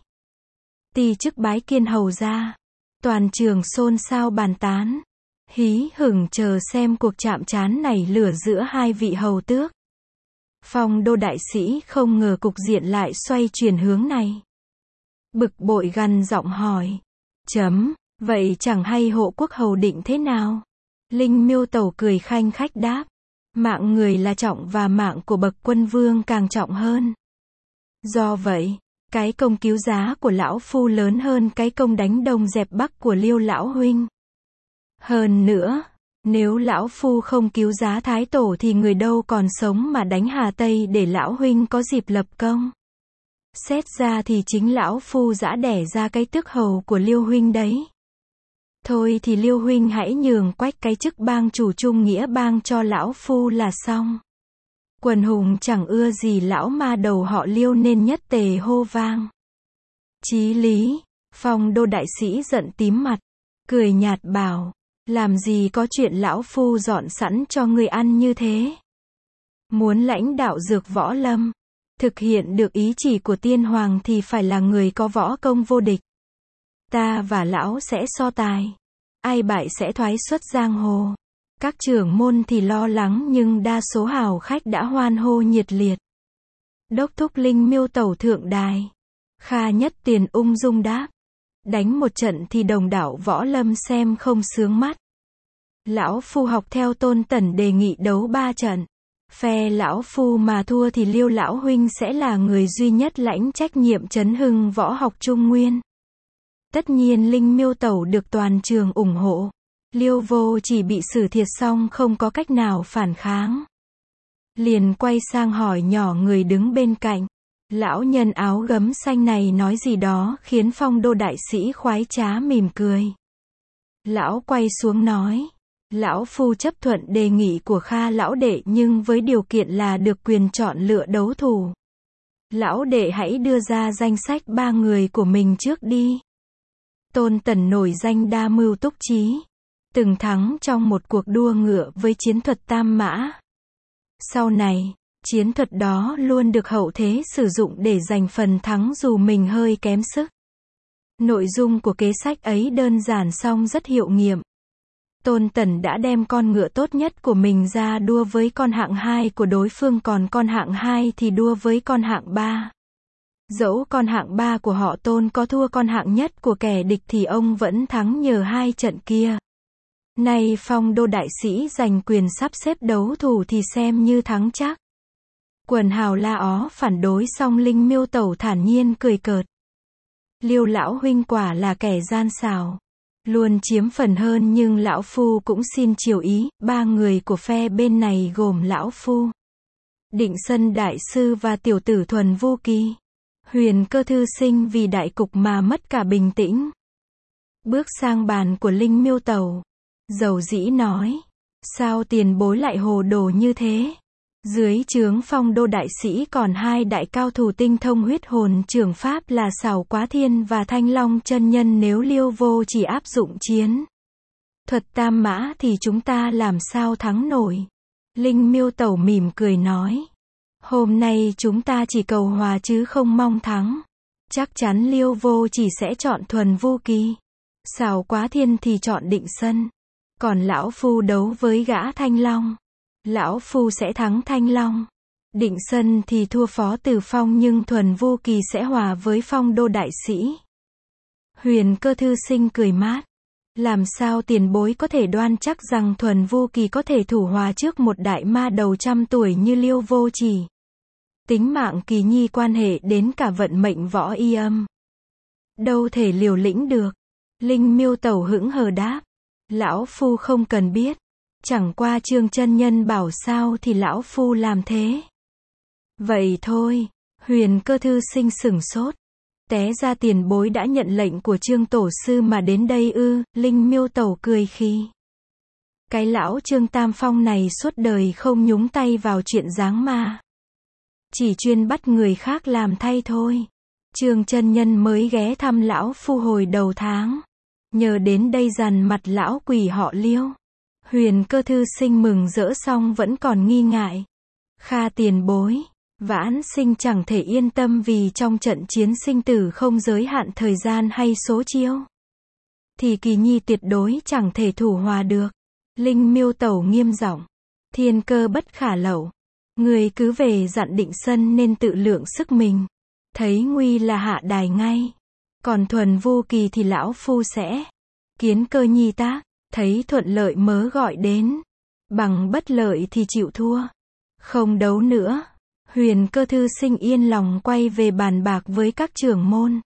Ti chức bái kiên hầu ra. Toàn trường xôn xao bàn tán. Hí hửng chờ xem cuộc chạm trán này lửa giữa hai vị hầu tước. Phong Đô đại sĩ không ngờ cục diện lại xoay chuyển hướng này. Bực bội gằn giọng hỏi. Vậy chẳng hay hộ quốc hầu định thế nào? Linh Miêu Tẩu cười khanh khách đáp. Mạng người là trọng và mạng của bậc quân vương càng trọng hơn. Do vậy, cái công cứu giá của lão phu lớn hơn cái công đánh Đông dẹp Bắc của Liêu lão huynh. Hơn nữa, nếu lão phu không cứu giá Thái Tổ thì người đâu còn sống mà đánh Hà Tây để lão huynh có dịp lập công. Xét ra thì chính lão phu giã đẻ ra cái tước hầu của Liêu huynh đấy. Thôi thì Liêu huynh hãy nhường Quách cái chức bang chủ trung nghĩa bang cho lão phu là xong. Quần hùng chẳng ưa gì lão ma đầu họ Liêu nên nhất tề hô vang. Chí lý, Phong Đô đại sĩ giận tím mặt, cười nhạt bảo, làm gì có chuyện lão phu dọn sẵn cho người ăn như thế. Muốn lãnh đạo dược võ lâm, thực hiện được ý chỉ của tiên hoàng thì phải là người có võ công vô địch. Ta và lão sẽ so tài, ai bại sẽ thoái xuất giang hồ. Các trưởng môn thì lo lắng nhưng đa số hào khách đã hoan hô nhiệt liệt. Đốc thúc Linh Miêu Tẩu thượng đài. Kha Nhất Tiền ung dung đáp. Đánh một trận thì đồng đảo võ lâm xem không sướng mắt. Lão phu học theo Tôn Tẩn đề nghị đấu 3 trận. Phe lão phu mà thua thì Liêu lão huynh sẽ là người duy nhất lãnh trách nhiệm trấn hưng võ học Trung Nguyên. Tất nhiên Linh Miêu Tẩu được toàn trường ủng hộ. Liêu vô chỉ bị xử thiệt xong không có cách nào phản kháng. Liền quay sang hỏi nhỏ người đứng bên cạnh. Lão nhân áo gấm xanh này nói gì đó khiến Phong Đô đại sĩ khoái trá mỉm cười. Lão quay xuống nói. Lão phu chấp thuận đề nghị của Kha lão đệ nhưng với điều kiện là được quyền chọn lựa đấu thủ. Lão đệ hãy đưa ra danh sách 3 người của mình trước đi. Tôn Tẩn nổi danh đa mưu túc trí. Từng thắng trong một cuộc đua ngựa với chiến thuật tam mã. Sau này, chiến thuật đó luôn được hậu thế sử dụng để giành phần thắng dù mình hơi kém sức. Nội dung của kế sách ấy đơn giản song rất hiệu nghiệm. Tôn Tẩn đã đem con ngựa tốt nhất của mình ra đua với con hạng 2 của đối phương còn con hạng 2 thì đua với con hạng 3. Dẫu con hạng 3 của họ Tôn có thua con hạng nhất của kẻ địch thì ông vẫn thắng nhờ 2 trận kia. Nay Phong Đô đại sĩ giành quyền sắp xếp đấu thủ thì xem như thắng chắc. Quần hào la ó phản đối xong Linh Miêu Tẩu thản nhiên cười cợt. Liêu lão huynh quả là kẻ gian xảo. Luôn chiếm phần hơn nhưng lão phu cũng xin chiều ý. 3 người của phe bên này gồm lão phu, Định Sân đại sư và tiểu tử Thuần Vu Kỳ. Huyền Cơ thư sinh vì đại cục mà mất cả bình tĩnh. Bước sang bàn của Linh Miêu Tẩu. Dầu dĩ nói. Sao tiền bối lại hồ đồ như thế? Dưới trướng Phong Đô đại sĩ còn 2 đại cao thủ tinh thông huyết hồn trưởng pháp là Xảo Quá Thiên và Thanh Long chân nhân nếu Liêu vô chỉ áp dụng chiến thuật tam mã thì chúng ta làm sao thắng nổi? Linh Miêu Tẩu mỉm cười nói. Hôm nay chúng ta chỉ cầu hòa chứ không mong thắng. Chắc chắn Liêu vô chỉ sẽ chọn Thuần Vu Kỳ. Xảo Quá Thiên thì chọn Định Sân. Còn lão phu đấu với gã Thanh Long. Lão phu sẽ thắng Thanh Long. Định Sân thì thua Phó Từ Phong nhưng Thuần Vu Kỳ sẽ hòa với Phong Đô đại sĩ. Huyền Cơ thư sinh cười mát. Làm sao tiền bối có thể đoan chắc rằng Thuần Vu Kỳ có thể thủ hòa trước một đại ma đầu 100 tuổi như Liêu vô chỉ? Tính mạng Kỳ nhi quan hệ đến cả vận mệnh võ y âm. Đâu thể liều lĩnh được. Linh Miêu Tẩu hững hờ đáp. Lão phu không cần biết. Chẳng qua Trương chân nhân bảo sao thì lão phu làm thế. Vậy thôi. Huyền Cơ thư sinh sửng sốt. Té ra tiền bối đã nhận lệnh của Trương tổ sư mà đến đây ư? Linh Miêu Tẩu cười khi. Cái lão Trương Tam Phong này suốt đời không nhúng tay vào chuyện giáng ma. Chỉ chuyên bắt người khác làm thay thôi. Trương chân nhân mới ghé thăm lão phu hồi đầu tháng. Nhờ đến đây dằn mặt lão quỷ họ Liêu. Huyền Cơ thư sinh mừng rỡ xong vẫn còn nghi ngại. Kha tiền bối. Vãn sinh chẳng thể yên tâm vì trong trận chiến sinh tử không giới hạn thời gian hay số chiêu. Thì Kỳ nhi tuyệt đối chẳng thể thủ hòa được. Linh Miêu Tẩu nghiêm giọng. Thiên cơ bất khả lậu. Người cứ về dặn Định Sân nên tự lượng sức mình. Thấy nguy là hạ đài ngay. Còn Thuần Vu Kỳ thì lão phu sẽ kiến cơ nhi tác, thấy thuận lợi mớ gọi đến, bằng bất lợi thì chịu thua. Không đấu nữa. Huyền Cơ thư sinh yên lòng quay về bàn bạc với các trưởng môn.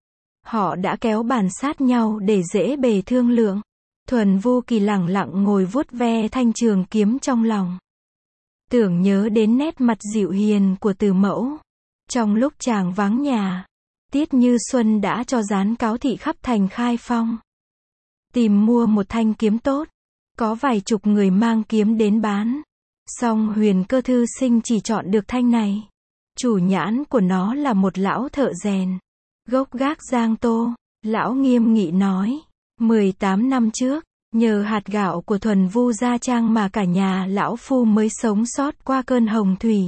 Họ đã kéo bàn sát nhau để dễ bề thương lượng. Thuần Vu Kỳ lẳng lặng ngồi vuốt ve thanh trường kiếm trong lòng. Tưởng nhớ đến nét mặt dịu hiền của Từ Mẫu. Trong lúc chàng vắng nhà, Tiết Như Xuân đã cho dán cáo thị khắp thành Khai Phong. Tìm mua một thanh kiếm tốt. Có vài chục người mang kiếm đến bán. Song Huyền Cơ thư sinh chỉ chọn được thanh này. Chủ nhãn của nó là một lão thợ rèn. Gốc gác Giang Tô. Lão nghiêm nghị nói. 18 năm trước, nhờ hạt gạo của Thuần Vu Gia Trang mà cả nhà lão phu mới sống sót qua cơn hồng thủy.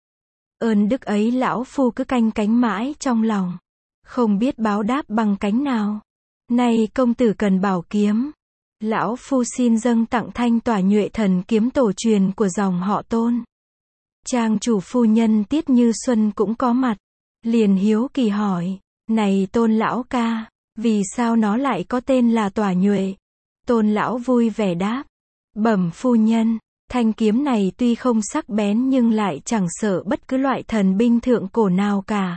Ơn đức ấy lão phu cứ canh cánh mãi trong lòng. Không biết báo đáp bằng cánh nào. Nay công tử cần bảo kiếm. Lão phu xin dâng tặng thanh Tỏa Nhuệ Thần kiếm tổ truyền của dòng họ Tôn. Trang chủ phu nhân Tiết Như Xuân cũng có mặt. Liền hiếu kỳ hỏi. Này Tôn lão ca, vì sao nó lại có tên là Tỏa Nhuệ? Tôn lão vui vẻ đáp. Bẩm phu nhân, thanh kiếm này tuy không sắc bén nhưng lại chẳng sợ bất cứ loại thần binh thượng cổ nào cả.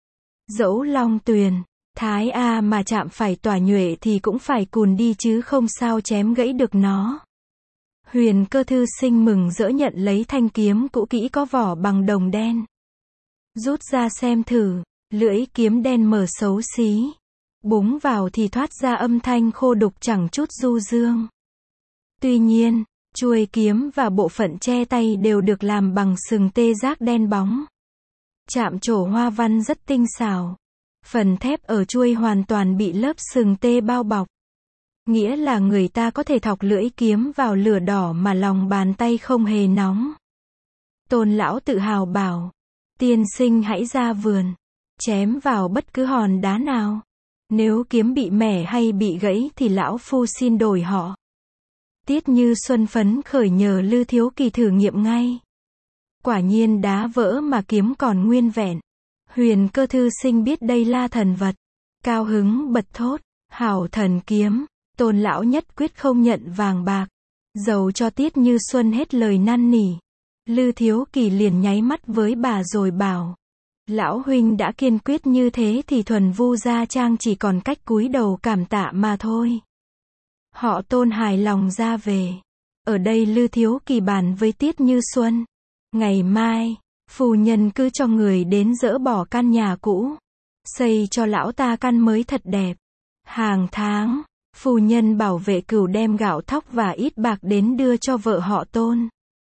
Dẫu Long Tuyền, Thái A mà chạm phải Tỏa Nhuệ thì cũng phải cùn đi chứ không sao chém gãy được nó. Huyền Cơ thư sinh mừng rỡ nhận lấy thanh kiếm cũ kỹ có vỏ bằng đồng đen. Rút ra xem thử, lưỡi kiếm đen mờ xấu xí. Búng vào thì thoát ra âm thanh khô đục chẳng chút du dương. Tuy nhiên, chuôi kiếm và bộ phận che tay đều được làm bằng sừng tê giác đen bóng. Chạm trổ hoa văn rất tinh xảo. Phần thép ở chuôi hoàn toàn bị lớp sừng tê bao bọc. Nghĩa là người ta có thể thọc lưỡi kiếm vào lửa đỏ mà lòng bàn tay không hề nóng. Tôn lão tự hào bảo. Tiên sinh hãy ra vườn. Chém vào bất cứ hòn đá nào. Nếu kiếm bị mẻ hay bị gãy thì lão phu xin đổi họ. Tiết Như Xuân phấn khởi nhờ Lư Thiếu Kỳ thử nghiệm ngay. Quả nhiên đá vỡ mà kiếm còn nguyên vẹn. Huyền Cơ thư sinh biết đây là thần vật. Cao hứng bật thốt. Hảo thần kiếm. Tôn lão nhất quyết không nhận vàng bạc. Dầu cho Tiết Như Xuân hết lời năn nỉ. Lư Thiếu Kỳ liền nháy mắt với bà rồi bảo. Lão huynh đã kiên quyết như thế thì Thuần Vu Gia Trang chỉ còn cách cúi đầu cảm tạ mà thôi. Họ Tôn hài lòng ra về. Ở đây Lư Thiếu Kỳ bàn với Tiết Như Xuân. Ngày mai, phu nhân cứ cho người đến dỡ bỏ căn nhà cũ. Xây cho lão ta căn mới thật đẹp. Hàng tháng, phu nhân bảo vệ cửu đem gạo thóc và ít bạc đến đưa cho vợ họ Tôn.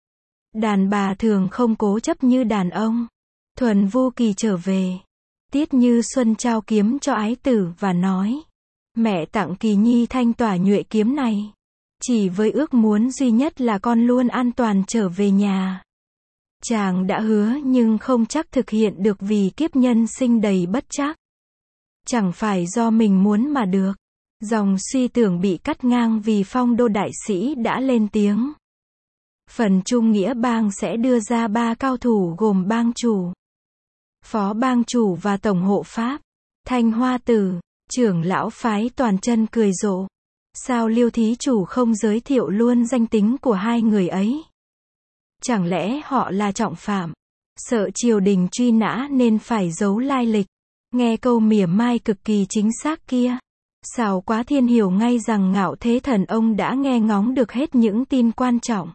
Đàn bà thường không cố chấp như đàn ông. Thuần Vu Kỳ trở về. Tiết Như Xuân trao kiếm cho ái tử và nói. Mẹ tặng Kỳ Nhi thanh Tỏa Nhuệ kiếm này. Chỉ với ước muốn duy nhất là con luôn an toàn trở về nhà. Chàng đã hứa nhưng không chắc thực hiện được vì kiếp nhân sinh đầy bất trắc. Chẳng phải do mình muốn mà được. Dòng suy tưởng bị cắt ngang vì Phong Đô đại sĩ đã lên tiếng. Phần Trung Nghĩa bang sẽ đưa ra 3 cao thủ gồm bang chủ, phó bang chủ và tổng hộ pháp. Thanh Hoa Tử, trưởng lão phái toàn chân cười rộ. Sao Liêu thí chủ không giới thiệu luôn danh tính của hai người ấy? Chẳng lẽ họ là trọng phạm? Sợ triều đình truy nã nên phải giấu lai lịch. Nghe câu mỉa mai cực kỳ chính xác kia. Xảo Quá Thiên hiểu ngay rằng Ngạo Thế Thần ông đã nghe ngóng được hết những tin quan trọng.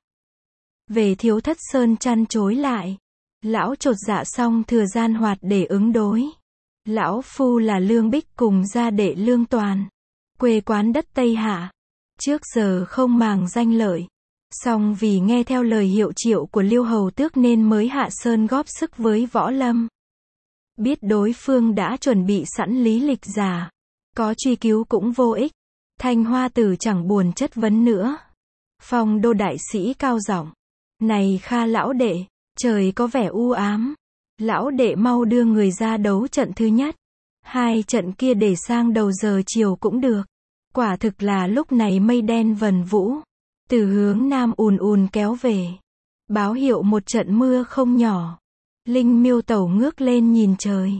Về Thiếu Thất Sơn chăn chối lại. Lão chột dạ xong thừa gian hoạt để ứng đối. Lão phu là Lương Bích cùng gia đệ Lương Toàn. Quê quán đất Tây Hạ. Trước giờ không màng danh lợi. Song vì nghe theo lời hiệu triệu của Liêu Hầu Tước nên mới hạ sơn góp sức với Võ Lâm. Biết đối phương đã chuẩn bị sẵn lý lịch giả. Có truy cứu cũng vô ích. Thanh Hoa Tử chẳng buồn chất vấn nữa. Phong Đô đại sĩ cao giọng. Này Kha lão đệ, trời có vẻ u ám. Lão đệ mau đưa người ra đấu trận thứ nhất. 2 trận kia để sang đầu giờ chiều cũng được. Quả thực là lúc này mây đen vần vũ. Từ hướng nam ùn ùn kéo về. Báo hiệu một trận mưa không nhỏ. Linh Miêu Tẩu ngước lên nhìn trời.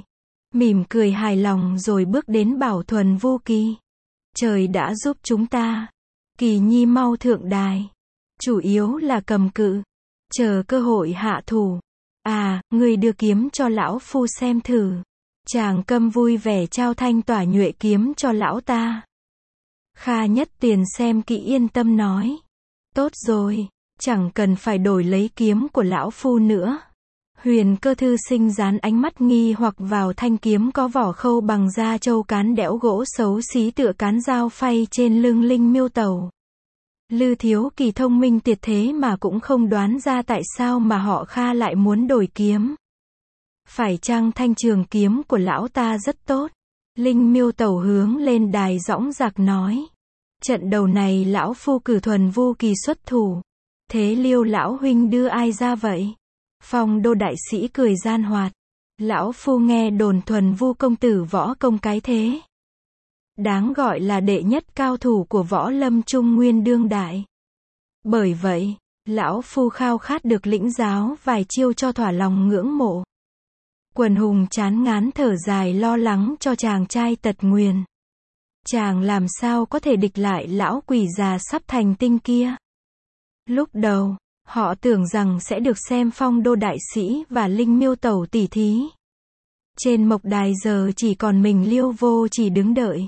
mỉm cười hài lòng rồi bước đến bảo Thuần Vu Kỳ. Trời đã giúp chúng ta. Kỳ nhi mau thượng đài. Chủ yếu là cầm cự. Chờ cơ hội hạ thủ. À, người đưa kiếm cho lão phu xem thử. Chàng Câm vui vẻ trao thanh tỏa nhuệ kiếm cho lão ta. Kha Nhất Tiền xem kỹ yên tâm nói. Tốt rồi, chẳng cần phải đổi lấy kiếm của lão phu nữa. Huyền Cơ thư sinh dán ánh mắt nghi hoặc vào thanh kiếm có vỏ khâu bằng da trâu cán đẽo gỗ xấu xí tựa cán dao phay trên lưng Linh Miêu Tẩu. Lư Thiếu Kỳ thông minh tuyệt thế mà cũng không đoán ra tại sao mà họ Kha lại muốn đổi kiếm. Phải chăng thanh trường kiếm của lão ta rất tốt? Linh Miêu Tẩu hướng lên đài dõng dạc nói. Trận đầu này lão phu cử Thuần Vu Kỳ xuất thủ. Thế Liêu lão huynh đưa ai ra vậy? Phong Đô đại sĩ cười gian hoạt. Lão phu nghe đồn Thuần Vu công tử võ công cái thế. Đáng gọi là đệ nhất cao thủ của võ lâm trung nguyên đương đại. Bởi vậy, lão phu khao khát được lĩnh giáo vài chiêu cho thỏa lòng ngưỡng mộ. Quần hùng chán ngán thở dài lo lắng cho chàng trai Tật Nguyền. Chàng làm sao có thể địch lại lão quỷ già sắp thành tinh kia. Lúc đầu, họ tưởng rằng sẽ được xem Phong Đô đại sĩ và Linh Miêu Tẩu tỉ thí. Trên mộc đài giờ chỉ còn mình Liêu Vô Chỉ đứng đợi.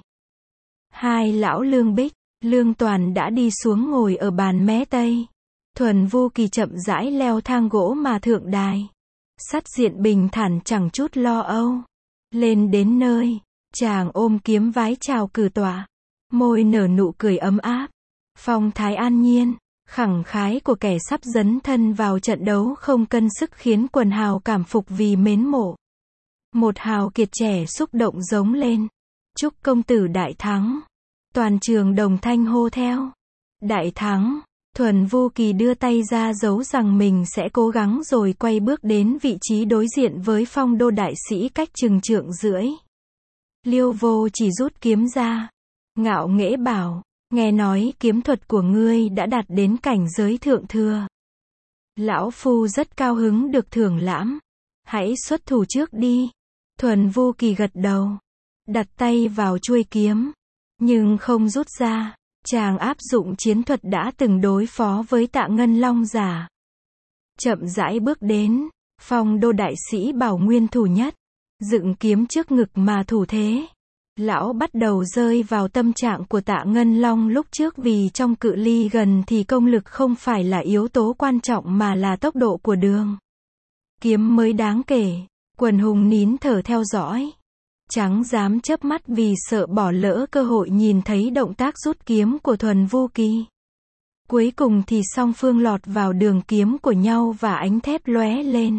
Hai lão Lương Bích, Lương Toàn đã đi xuống ngồi ở bàn mé tây. Thuần Vu Kỳ chậm rãi leo thang gỗ mà thượng đài. Sắt diện bình thản chẳng chút lo âu. Lên đến nơi, chàng ôm kiếm vái chào cử tọa. Môi nở nụ cười ấm áp. Phong thái an nhiên, khẳng khái của kẻ sắp dấn thân vào trận đấu không cân sức khiến quần hào cảm phục vì mến mộ. Một hào kiệt trẻ xúc động giống lên. Chúc công tử đại thắng. Toàn trường đồng thanh hô theo. Đại thắng. Thuần Vu Kỳ đưa tay ra dấu rằng mình sẽ cố gắng rồi quay bước đến vị trí đối diện với Phong Đô đại sĩ cách chừng trượng rưỡi. Liêu Vô Chỉ rút kiếm ra. Ngạo nghễ bảo, nghe nói kiếm thuật của ngươi đã đạt đến cảnh giới thượng thừa. Lão phu rất cao hứng được thưởng lãm. Hãy xuất thủ trước đi. Thuần Vu Kỳ gật đầu. Đặt tay vào chuôi kiếm. Nhưng không rút ra. Chàng áp dụng chiến thuật đã từng đối phó với Tạ Ngân Long giả. Chậm rãi bước đến. Phong Đô đại sĩ bảo nguyên thủ nhất. Dựng kiếm trước ngực mà thủ thế. Lão bắt đầu rơi vào tâm trạng của Tạ Ngân Long lúc trước vì trong cự ly gần thì công lực không phải là yếu tố quan trọng mà là tốc độ của đường. Kiếm mới đáng kể. Quần hùng nín thở theo dõi. Chẳng dám chớp mắt vì sợ bỏ lỡ cơ hội nhìn thấy động tác rút kiếm của Thuần Vu Kỳ. Cuối cùng thì song phương lọt vào đường kiếm của nhau và ánh thép lóe lên.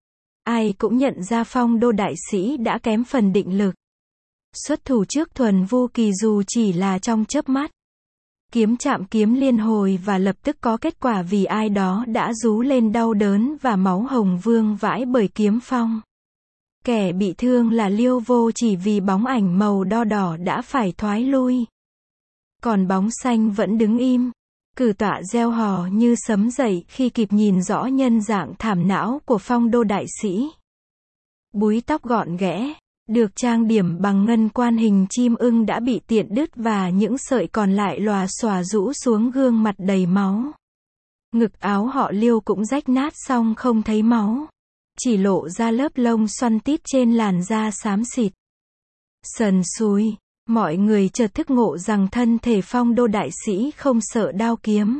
Ai cũng nhận ra Phong Đô đại sĩ đã kém phần định lực. Xuất thủ trước Thuần Vu Kỳ dù chỉ là trong chớp mắt. Kiếm chạm kiếm liên hồi và lập tức có kết quả vì ai đó đã rú lên đau đớn và máu hồng vương vãi bởi kiếm phong. Kẻ bị thương là Liêu Vô Chỉ vì bóng ảnh màu đo đỏ đã phải thoái lui. Còn bóng xanh vẫn đứng im. Cử tọa reo hò như sấm dậy khi kịp nhìn rõ nhân dạng thảm não của Phong Đô đại sĩ. Búi tóc gọn ghẽ, được trang điểm bằng ngân quan hình chim ưng đã bị tiện đứt và những sợi còn lại lòa xòa rũ xuống gương mặt đầy máu. Ngực áo họ Liêu cũng rách nát xong không thấy máu. Chỉ lộ ra lớp lông xoăn tít trên làn da xám xịt. Sần sùi, mọi người chợt thức ngộ rằng thân thể Phong Đô đại sĩ không sợ đao kiếm.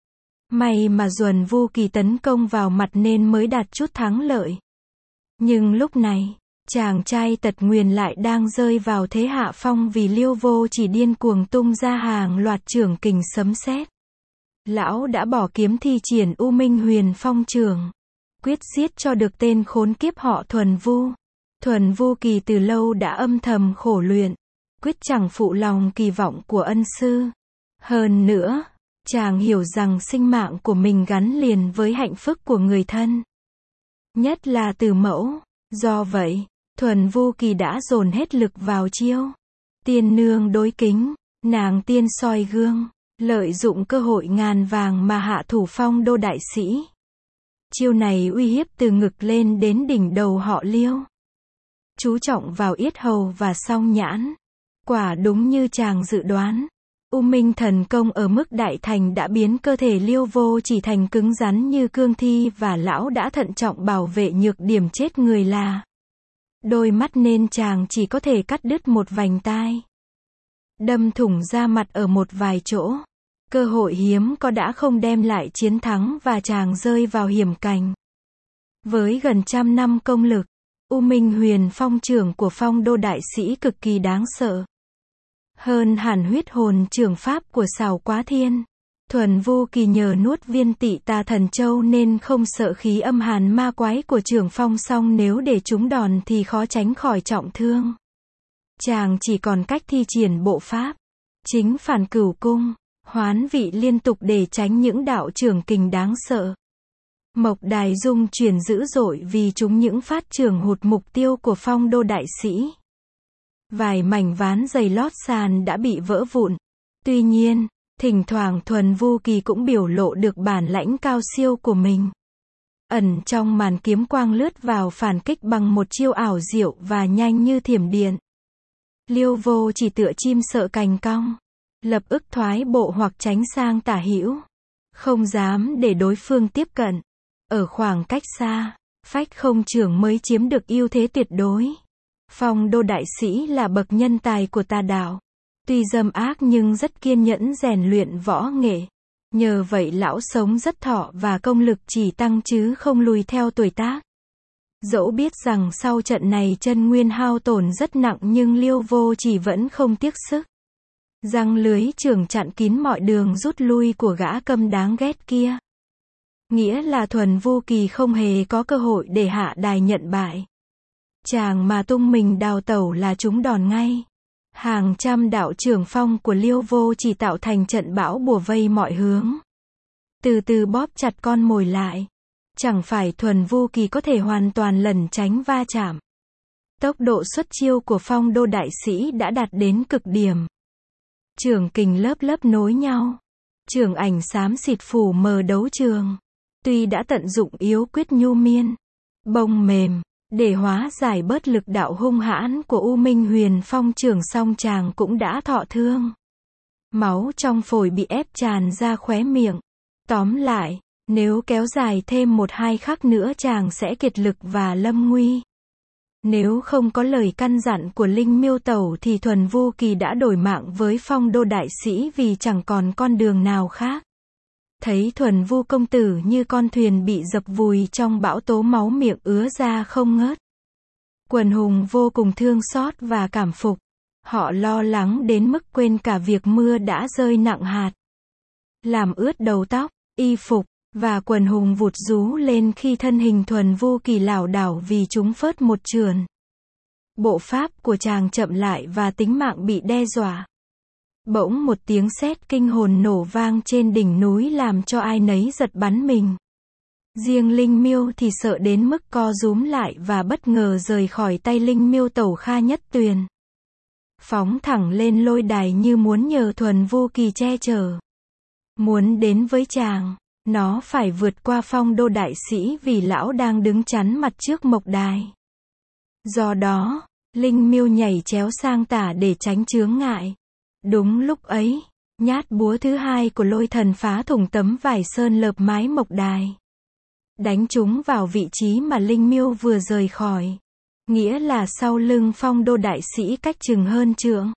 May mà Thuần Vu Kỳ tấn công vào mặt nên mới đạt chút thắng lợi. Nhưng lúc này, chàng trai Tật Nguyền lại đang rơi vào thế hạ phong vì Liêu Vô Chỉ điên cuồng tung ra hàng loạt chưởng kình sấm sét. Lão đã bỏ kiếm thi triển U Minh Huyền Phong chưởng. Quyết giết cho được tên khốn kiếp họ Thuần Vu. Thuần Vu Kỳ từ lâu đã âm thầm khổ luyện. Quyết chẳng phụ lòng kỳ vọng của ân sư. Hơn nữa, chàng hiểu rằng sinh mạng của mình gắn liền với hạnh phúc của người thân. Nhất là Từ Mẫu. Do vậy, Thuần Vu Kỳ đã dồn hết lực vào chiêu. Tiên nương đối kính, nàng tiên soi gương. Lợi dụng cơ hội ngàn vàng mà hạ thủ Phong Đô đại sĩ. Chiêu này uy hiếp từ ngực lên đến đỉnh đầu họ Liêu. chú trọng vào yết hầu và song nhãn. Quả đúng như chàng dự đoán. U Minh thần công ở mức đại thành đã biến cơ thể Liêu Vô Chỉ thành cứng rắn như cương thi và lão đã thận trọng bảo vệ nhược điểm chết người là đôi mắt nên chàng chỉ có thể cắt đứt một vành tai. Đâm thủng da mặt ở một vài chỗ. Cơ hội hiếm có đã không đem lại chiến thắng và chàng rơi vào hiểm cảnh. Với gần 100 năm công lực, U Minh Huyền Phong trưởng của Phong Đô Đại Sĩ cực kỳ đáng sợ. Hơn hẳn huyết hồn trưởng pháp của Sào Quá Thiên. Thuần Vu Kỳ nhờ nuốt viên Tị Tà Thần Châu nên không sợ khí âm hàn ma quái của trưởng phong, song nếu để chúng đòn thì khó tránh khỏi trọng thương. Chàng chỉ còn cách thi triển bộ pháp chính phản cửu cung, hoán vị liên tục để tránh những đạo trưởng kình đáng sợ. Mộc đài rung chuyển dữ dội vì chúng những phát trưởng hụt mục tiêu của Phong Đô Đại Sĩ. Vài mảnh ván giày lót sàn đã bị vỡ vụn. Tuy nhiên, thỉnh thoảng Thuần Vu Kỳ cũng biểu lộ được bản lãnh cao siêu của mình. Ẩn trong màn kiếm quang lướt vào phản kích bằng một chiêu ảo diệu và nhanh như thiểm điện. Liêu Vô Chỉ tựa chim sợ cành cong, lập ức thoái bộ hoặc tránh sang tả hữu, không dám để đối phương tiếp cận. Ở khoảng cách xa, phách không trưởng mới chiếm được ưu thế tuyệt đối. Phong Đô Đại Sĩ là bậc nhân tài của tà đạo. Tuy dâm ác nhưng rất kiên nhẫn rèn luyện võ nghệ. Nhờ vậy lão sống rất thọ và công lực chỉ tăng chứ không lùi theo tuổi tác. Dẫu biết rằng sau trận này chân nguyên hao tổn rất nặng nhưng Liêu Vô Chỉ vẫn không tiếc sức. Răng lưới trưởng chặn kín mọi đường rút lui của gã câm đáng ghét kia. Nghĩa là Thuần Vu Kỳ không hề có cơ hội để hạ đài nhận bại. Chàng mà tung mình đào tẩu là trúng đòn ngay. Hàng trăm đạo trưởng phong của Liêu Vô Chỉ tạo thành trận bão bùa vây mọi hướng. Từ từ bóp chặt con mồi lại. Chẳng phải Thuần Vu Kỳ có thể hoàn toàn lẩn tránh va chạm. Tốc độ xuất chiêu của Phong Đô Đại Sĩ đã đạt đến cực điểm. Trưởng kình lớp lớp nối nhau. Trưởng ảnh xám xịt phủ mờ đấu trường. Tuy đã tận dụng yếu quyết nhu miên, bông mềm, để hóa giải bớt lực đạo hung hãn của U Minh Huyền Phong trưởng, song chàng cũng đã thọ thương. Máu trong phổi bị ép tràn ra khóe miệng. Tóm lại, nếu kéo dài thêm 1-2 khắc nữa chàng sẽ kiệt lực và lâm nguy. Nếu không có lời căn dặn của Linh Miêu Tẩu thì Thuần Vu Kỳ đã đổi mạng với Phong Đô Đại Sĩ vì chẳng còn con đường nào khác. Thấy Thuần Vu công tử như con thuyền bị dập vùi trong bão tố, máu miệng ứa ra không ngớt. Quần hùng vô cùng thương xót và cảm phục. Họ lo lắng đến mức quên cả việc mưa đã rơi nặng hạt, làm ướt đầu tóc, y phục, và quần hùng vụt rú lên khi thân hình Thuần Vu Kỳ lảo đảo vì chúng phớt một trườn. Bộ pháp của chàng chậm lại và tính mạng bị đe dọa. Bỗng một tiếng sét kinh hồn nổ vang trên đỉnh núi làm cho ai nấy giật bắn mình. Riêng Linh Miêu thì sợ đến mức co rúm lại và bất ngờ rời khỏi tay Linh Miêu Tẩu Kha Nhất Tuyền. Phóng thẳng lên lôi đài như muốn nhờ Thuần Vu Kỳ che chở. Muốn đến với chàng, nó phải vượt qua Phong Đô Đại Sĩ vì lão đang đứng chắn mặt trước mộc đài. Do đó, Linh Miêu nhảy chéo sang tả để tránh chướng ngại. Đúng lúc ấy, nhát búa thứ hai của Lôi Thần phá thủng tấm vải sơn lợp mái mộc đài, đánh trúng vào vị trí mà Linh Miêu vừa rời khỏi. Nghĩa là sau lưng Phong Đô Đại Sĩ cách chừng hơn trượng,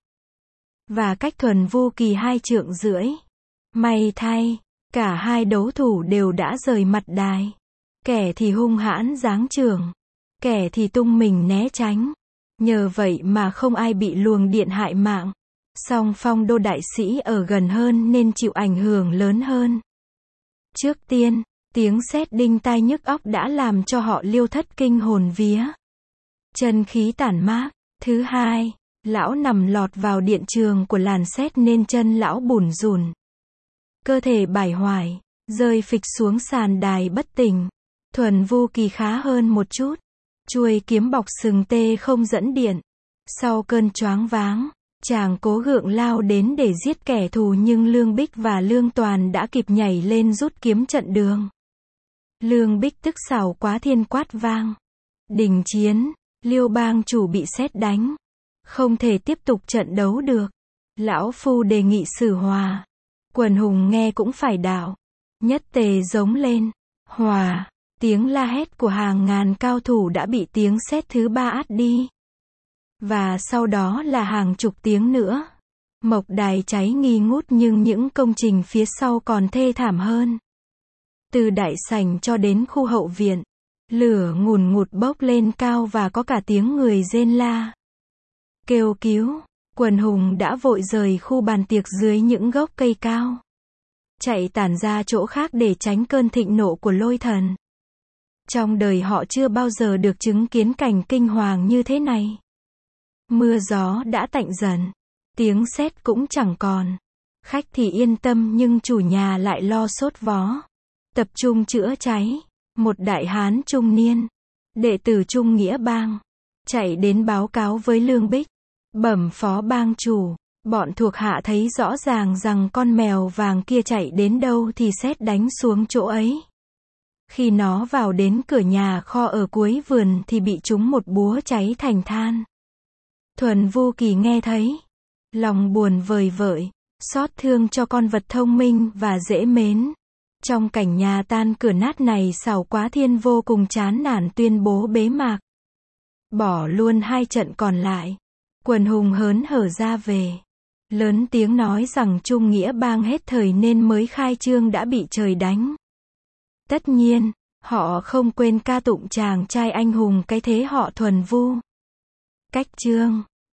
và cách Thuần Vu Kỳ 2 trượng rưỡi. May thay, cả hai đấu thủ đều đã rời mặt đài. Kẻ thì hung hãn giáng chưởng, kẻ thì tung mình né tránh. Nhờ vậy mà không ai bị luồng điện hại mạng. Song Phong Đô Đại Sĩ ở gần hơn nên chịu ảnh hưởng lớn hơn. Trước tiên, tiếng sét đinh tai nhức óc đã làm cho họ Liêu thất kinh hồn vía. Chân khí tản mát. Thứ hai, lão nằm lọt vào điện trường của làn sét nên chân lão bủn rủn. Cơ thể bải hoài, rơi phịch xuống sàn đài bất tỉnh. Thuần Vu Kỳ khá hơn một chút. Chuôi kiếm bọc sừng tê không dẫn điện. Sau cơn choáng váng, chàng cố gượng lao đến để giết kẻ thù nhưng Lương Bích và Lương Toàn đã kịp nhảy lên rút kiếm chặn đường. Lương Bích tức Sào Quá Thiên quát vang: "Đình chiến!" Liêu bang chủ bị sét đánh, không thể tiếp tục trận đấu được. Lão phu đề nghị xử hòa. Quần hùng nghe cũng phải đạo. Nhất tề giống lên. Hòa. Tiếng la hét của hàng ngàn cao thủ đã bị tiếng sét thứ ba át đi. Và sau đó là hàng chục tiếng nữa. Mộc đài cháy nghi ngút nhưng những công trình phía sau còn thê thảm hơn. Từ đại sảnh cho đến khu hậu viện, lửa ngùn ngụt bốc lên cao và có cả tiếng người rên la. Kêu cứu, quần hùng đã vội rời khu bàn tiệc dưới những gốc cây cao. Chạy tản ra chỗ khác để tránh cơn thịnh nộ của lôi thần. Trong đời họ chưa bao giờ được chứng kiến cảnh kinh hoàng như thế này. Mưa gió đã tạnh dần. Tiếng sét cũng chẳng còn. Khách thì yên tâm nhưng chủ nhà lại lo sốt vó. Tập trung chữa cháy. Một đại hán trung niên, đệ tử Trung Nghĩa Bang, chạy đến báo cáo với Lương Bích. Bẩm phó bang chủ, bọn thuộc hạ thấy rõ ràng rằng con mèo vàng kia chạy đến đâu thì sét đánh xuống chỗ ấy. Khi nó vào đến cửa nhà kho ở cuối vườn thì bị trúng một búa cháy thành than. Thuần Vu Kỳ nghe thấy, lòng buồn vời vợi, xót thương cho con vật thông minh và dễ mến. Trong cảnh nhà tan cửa nát này Sảo Quá Thiên vô cùng chán nản tuyên bố bế mạc. Bỏ luôn 2 trận còn lại. Quần hùng hớn hở ra về. Lớn tiếng nói rằng Trung Nghĩa Bang hết thời nên mới khai trương đã bị trời đánh. Tất nhiên, họ không quên ca tụng chàng trai anh hùng cái thế họ Thuần Vu. Cách chương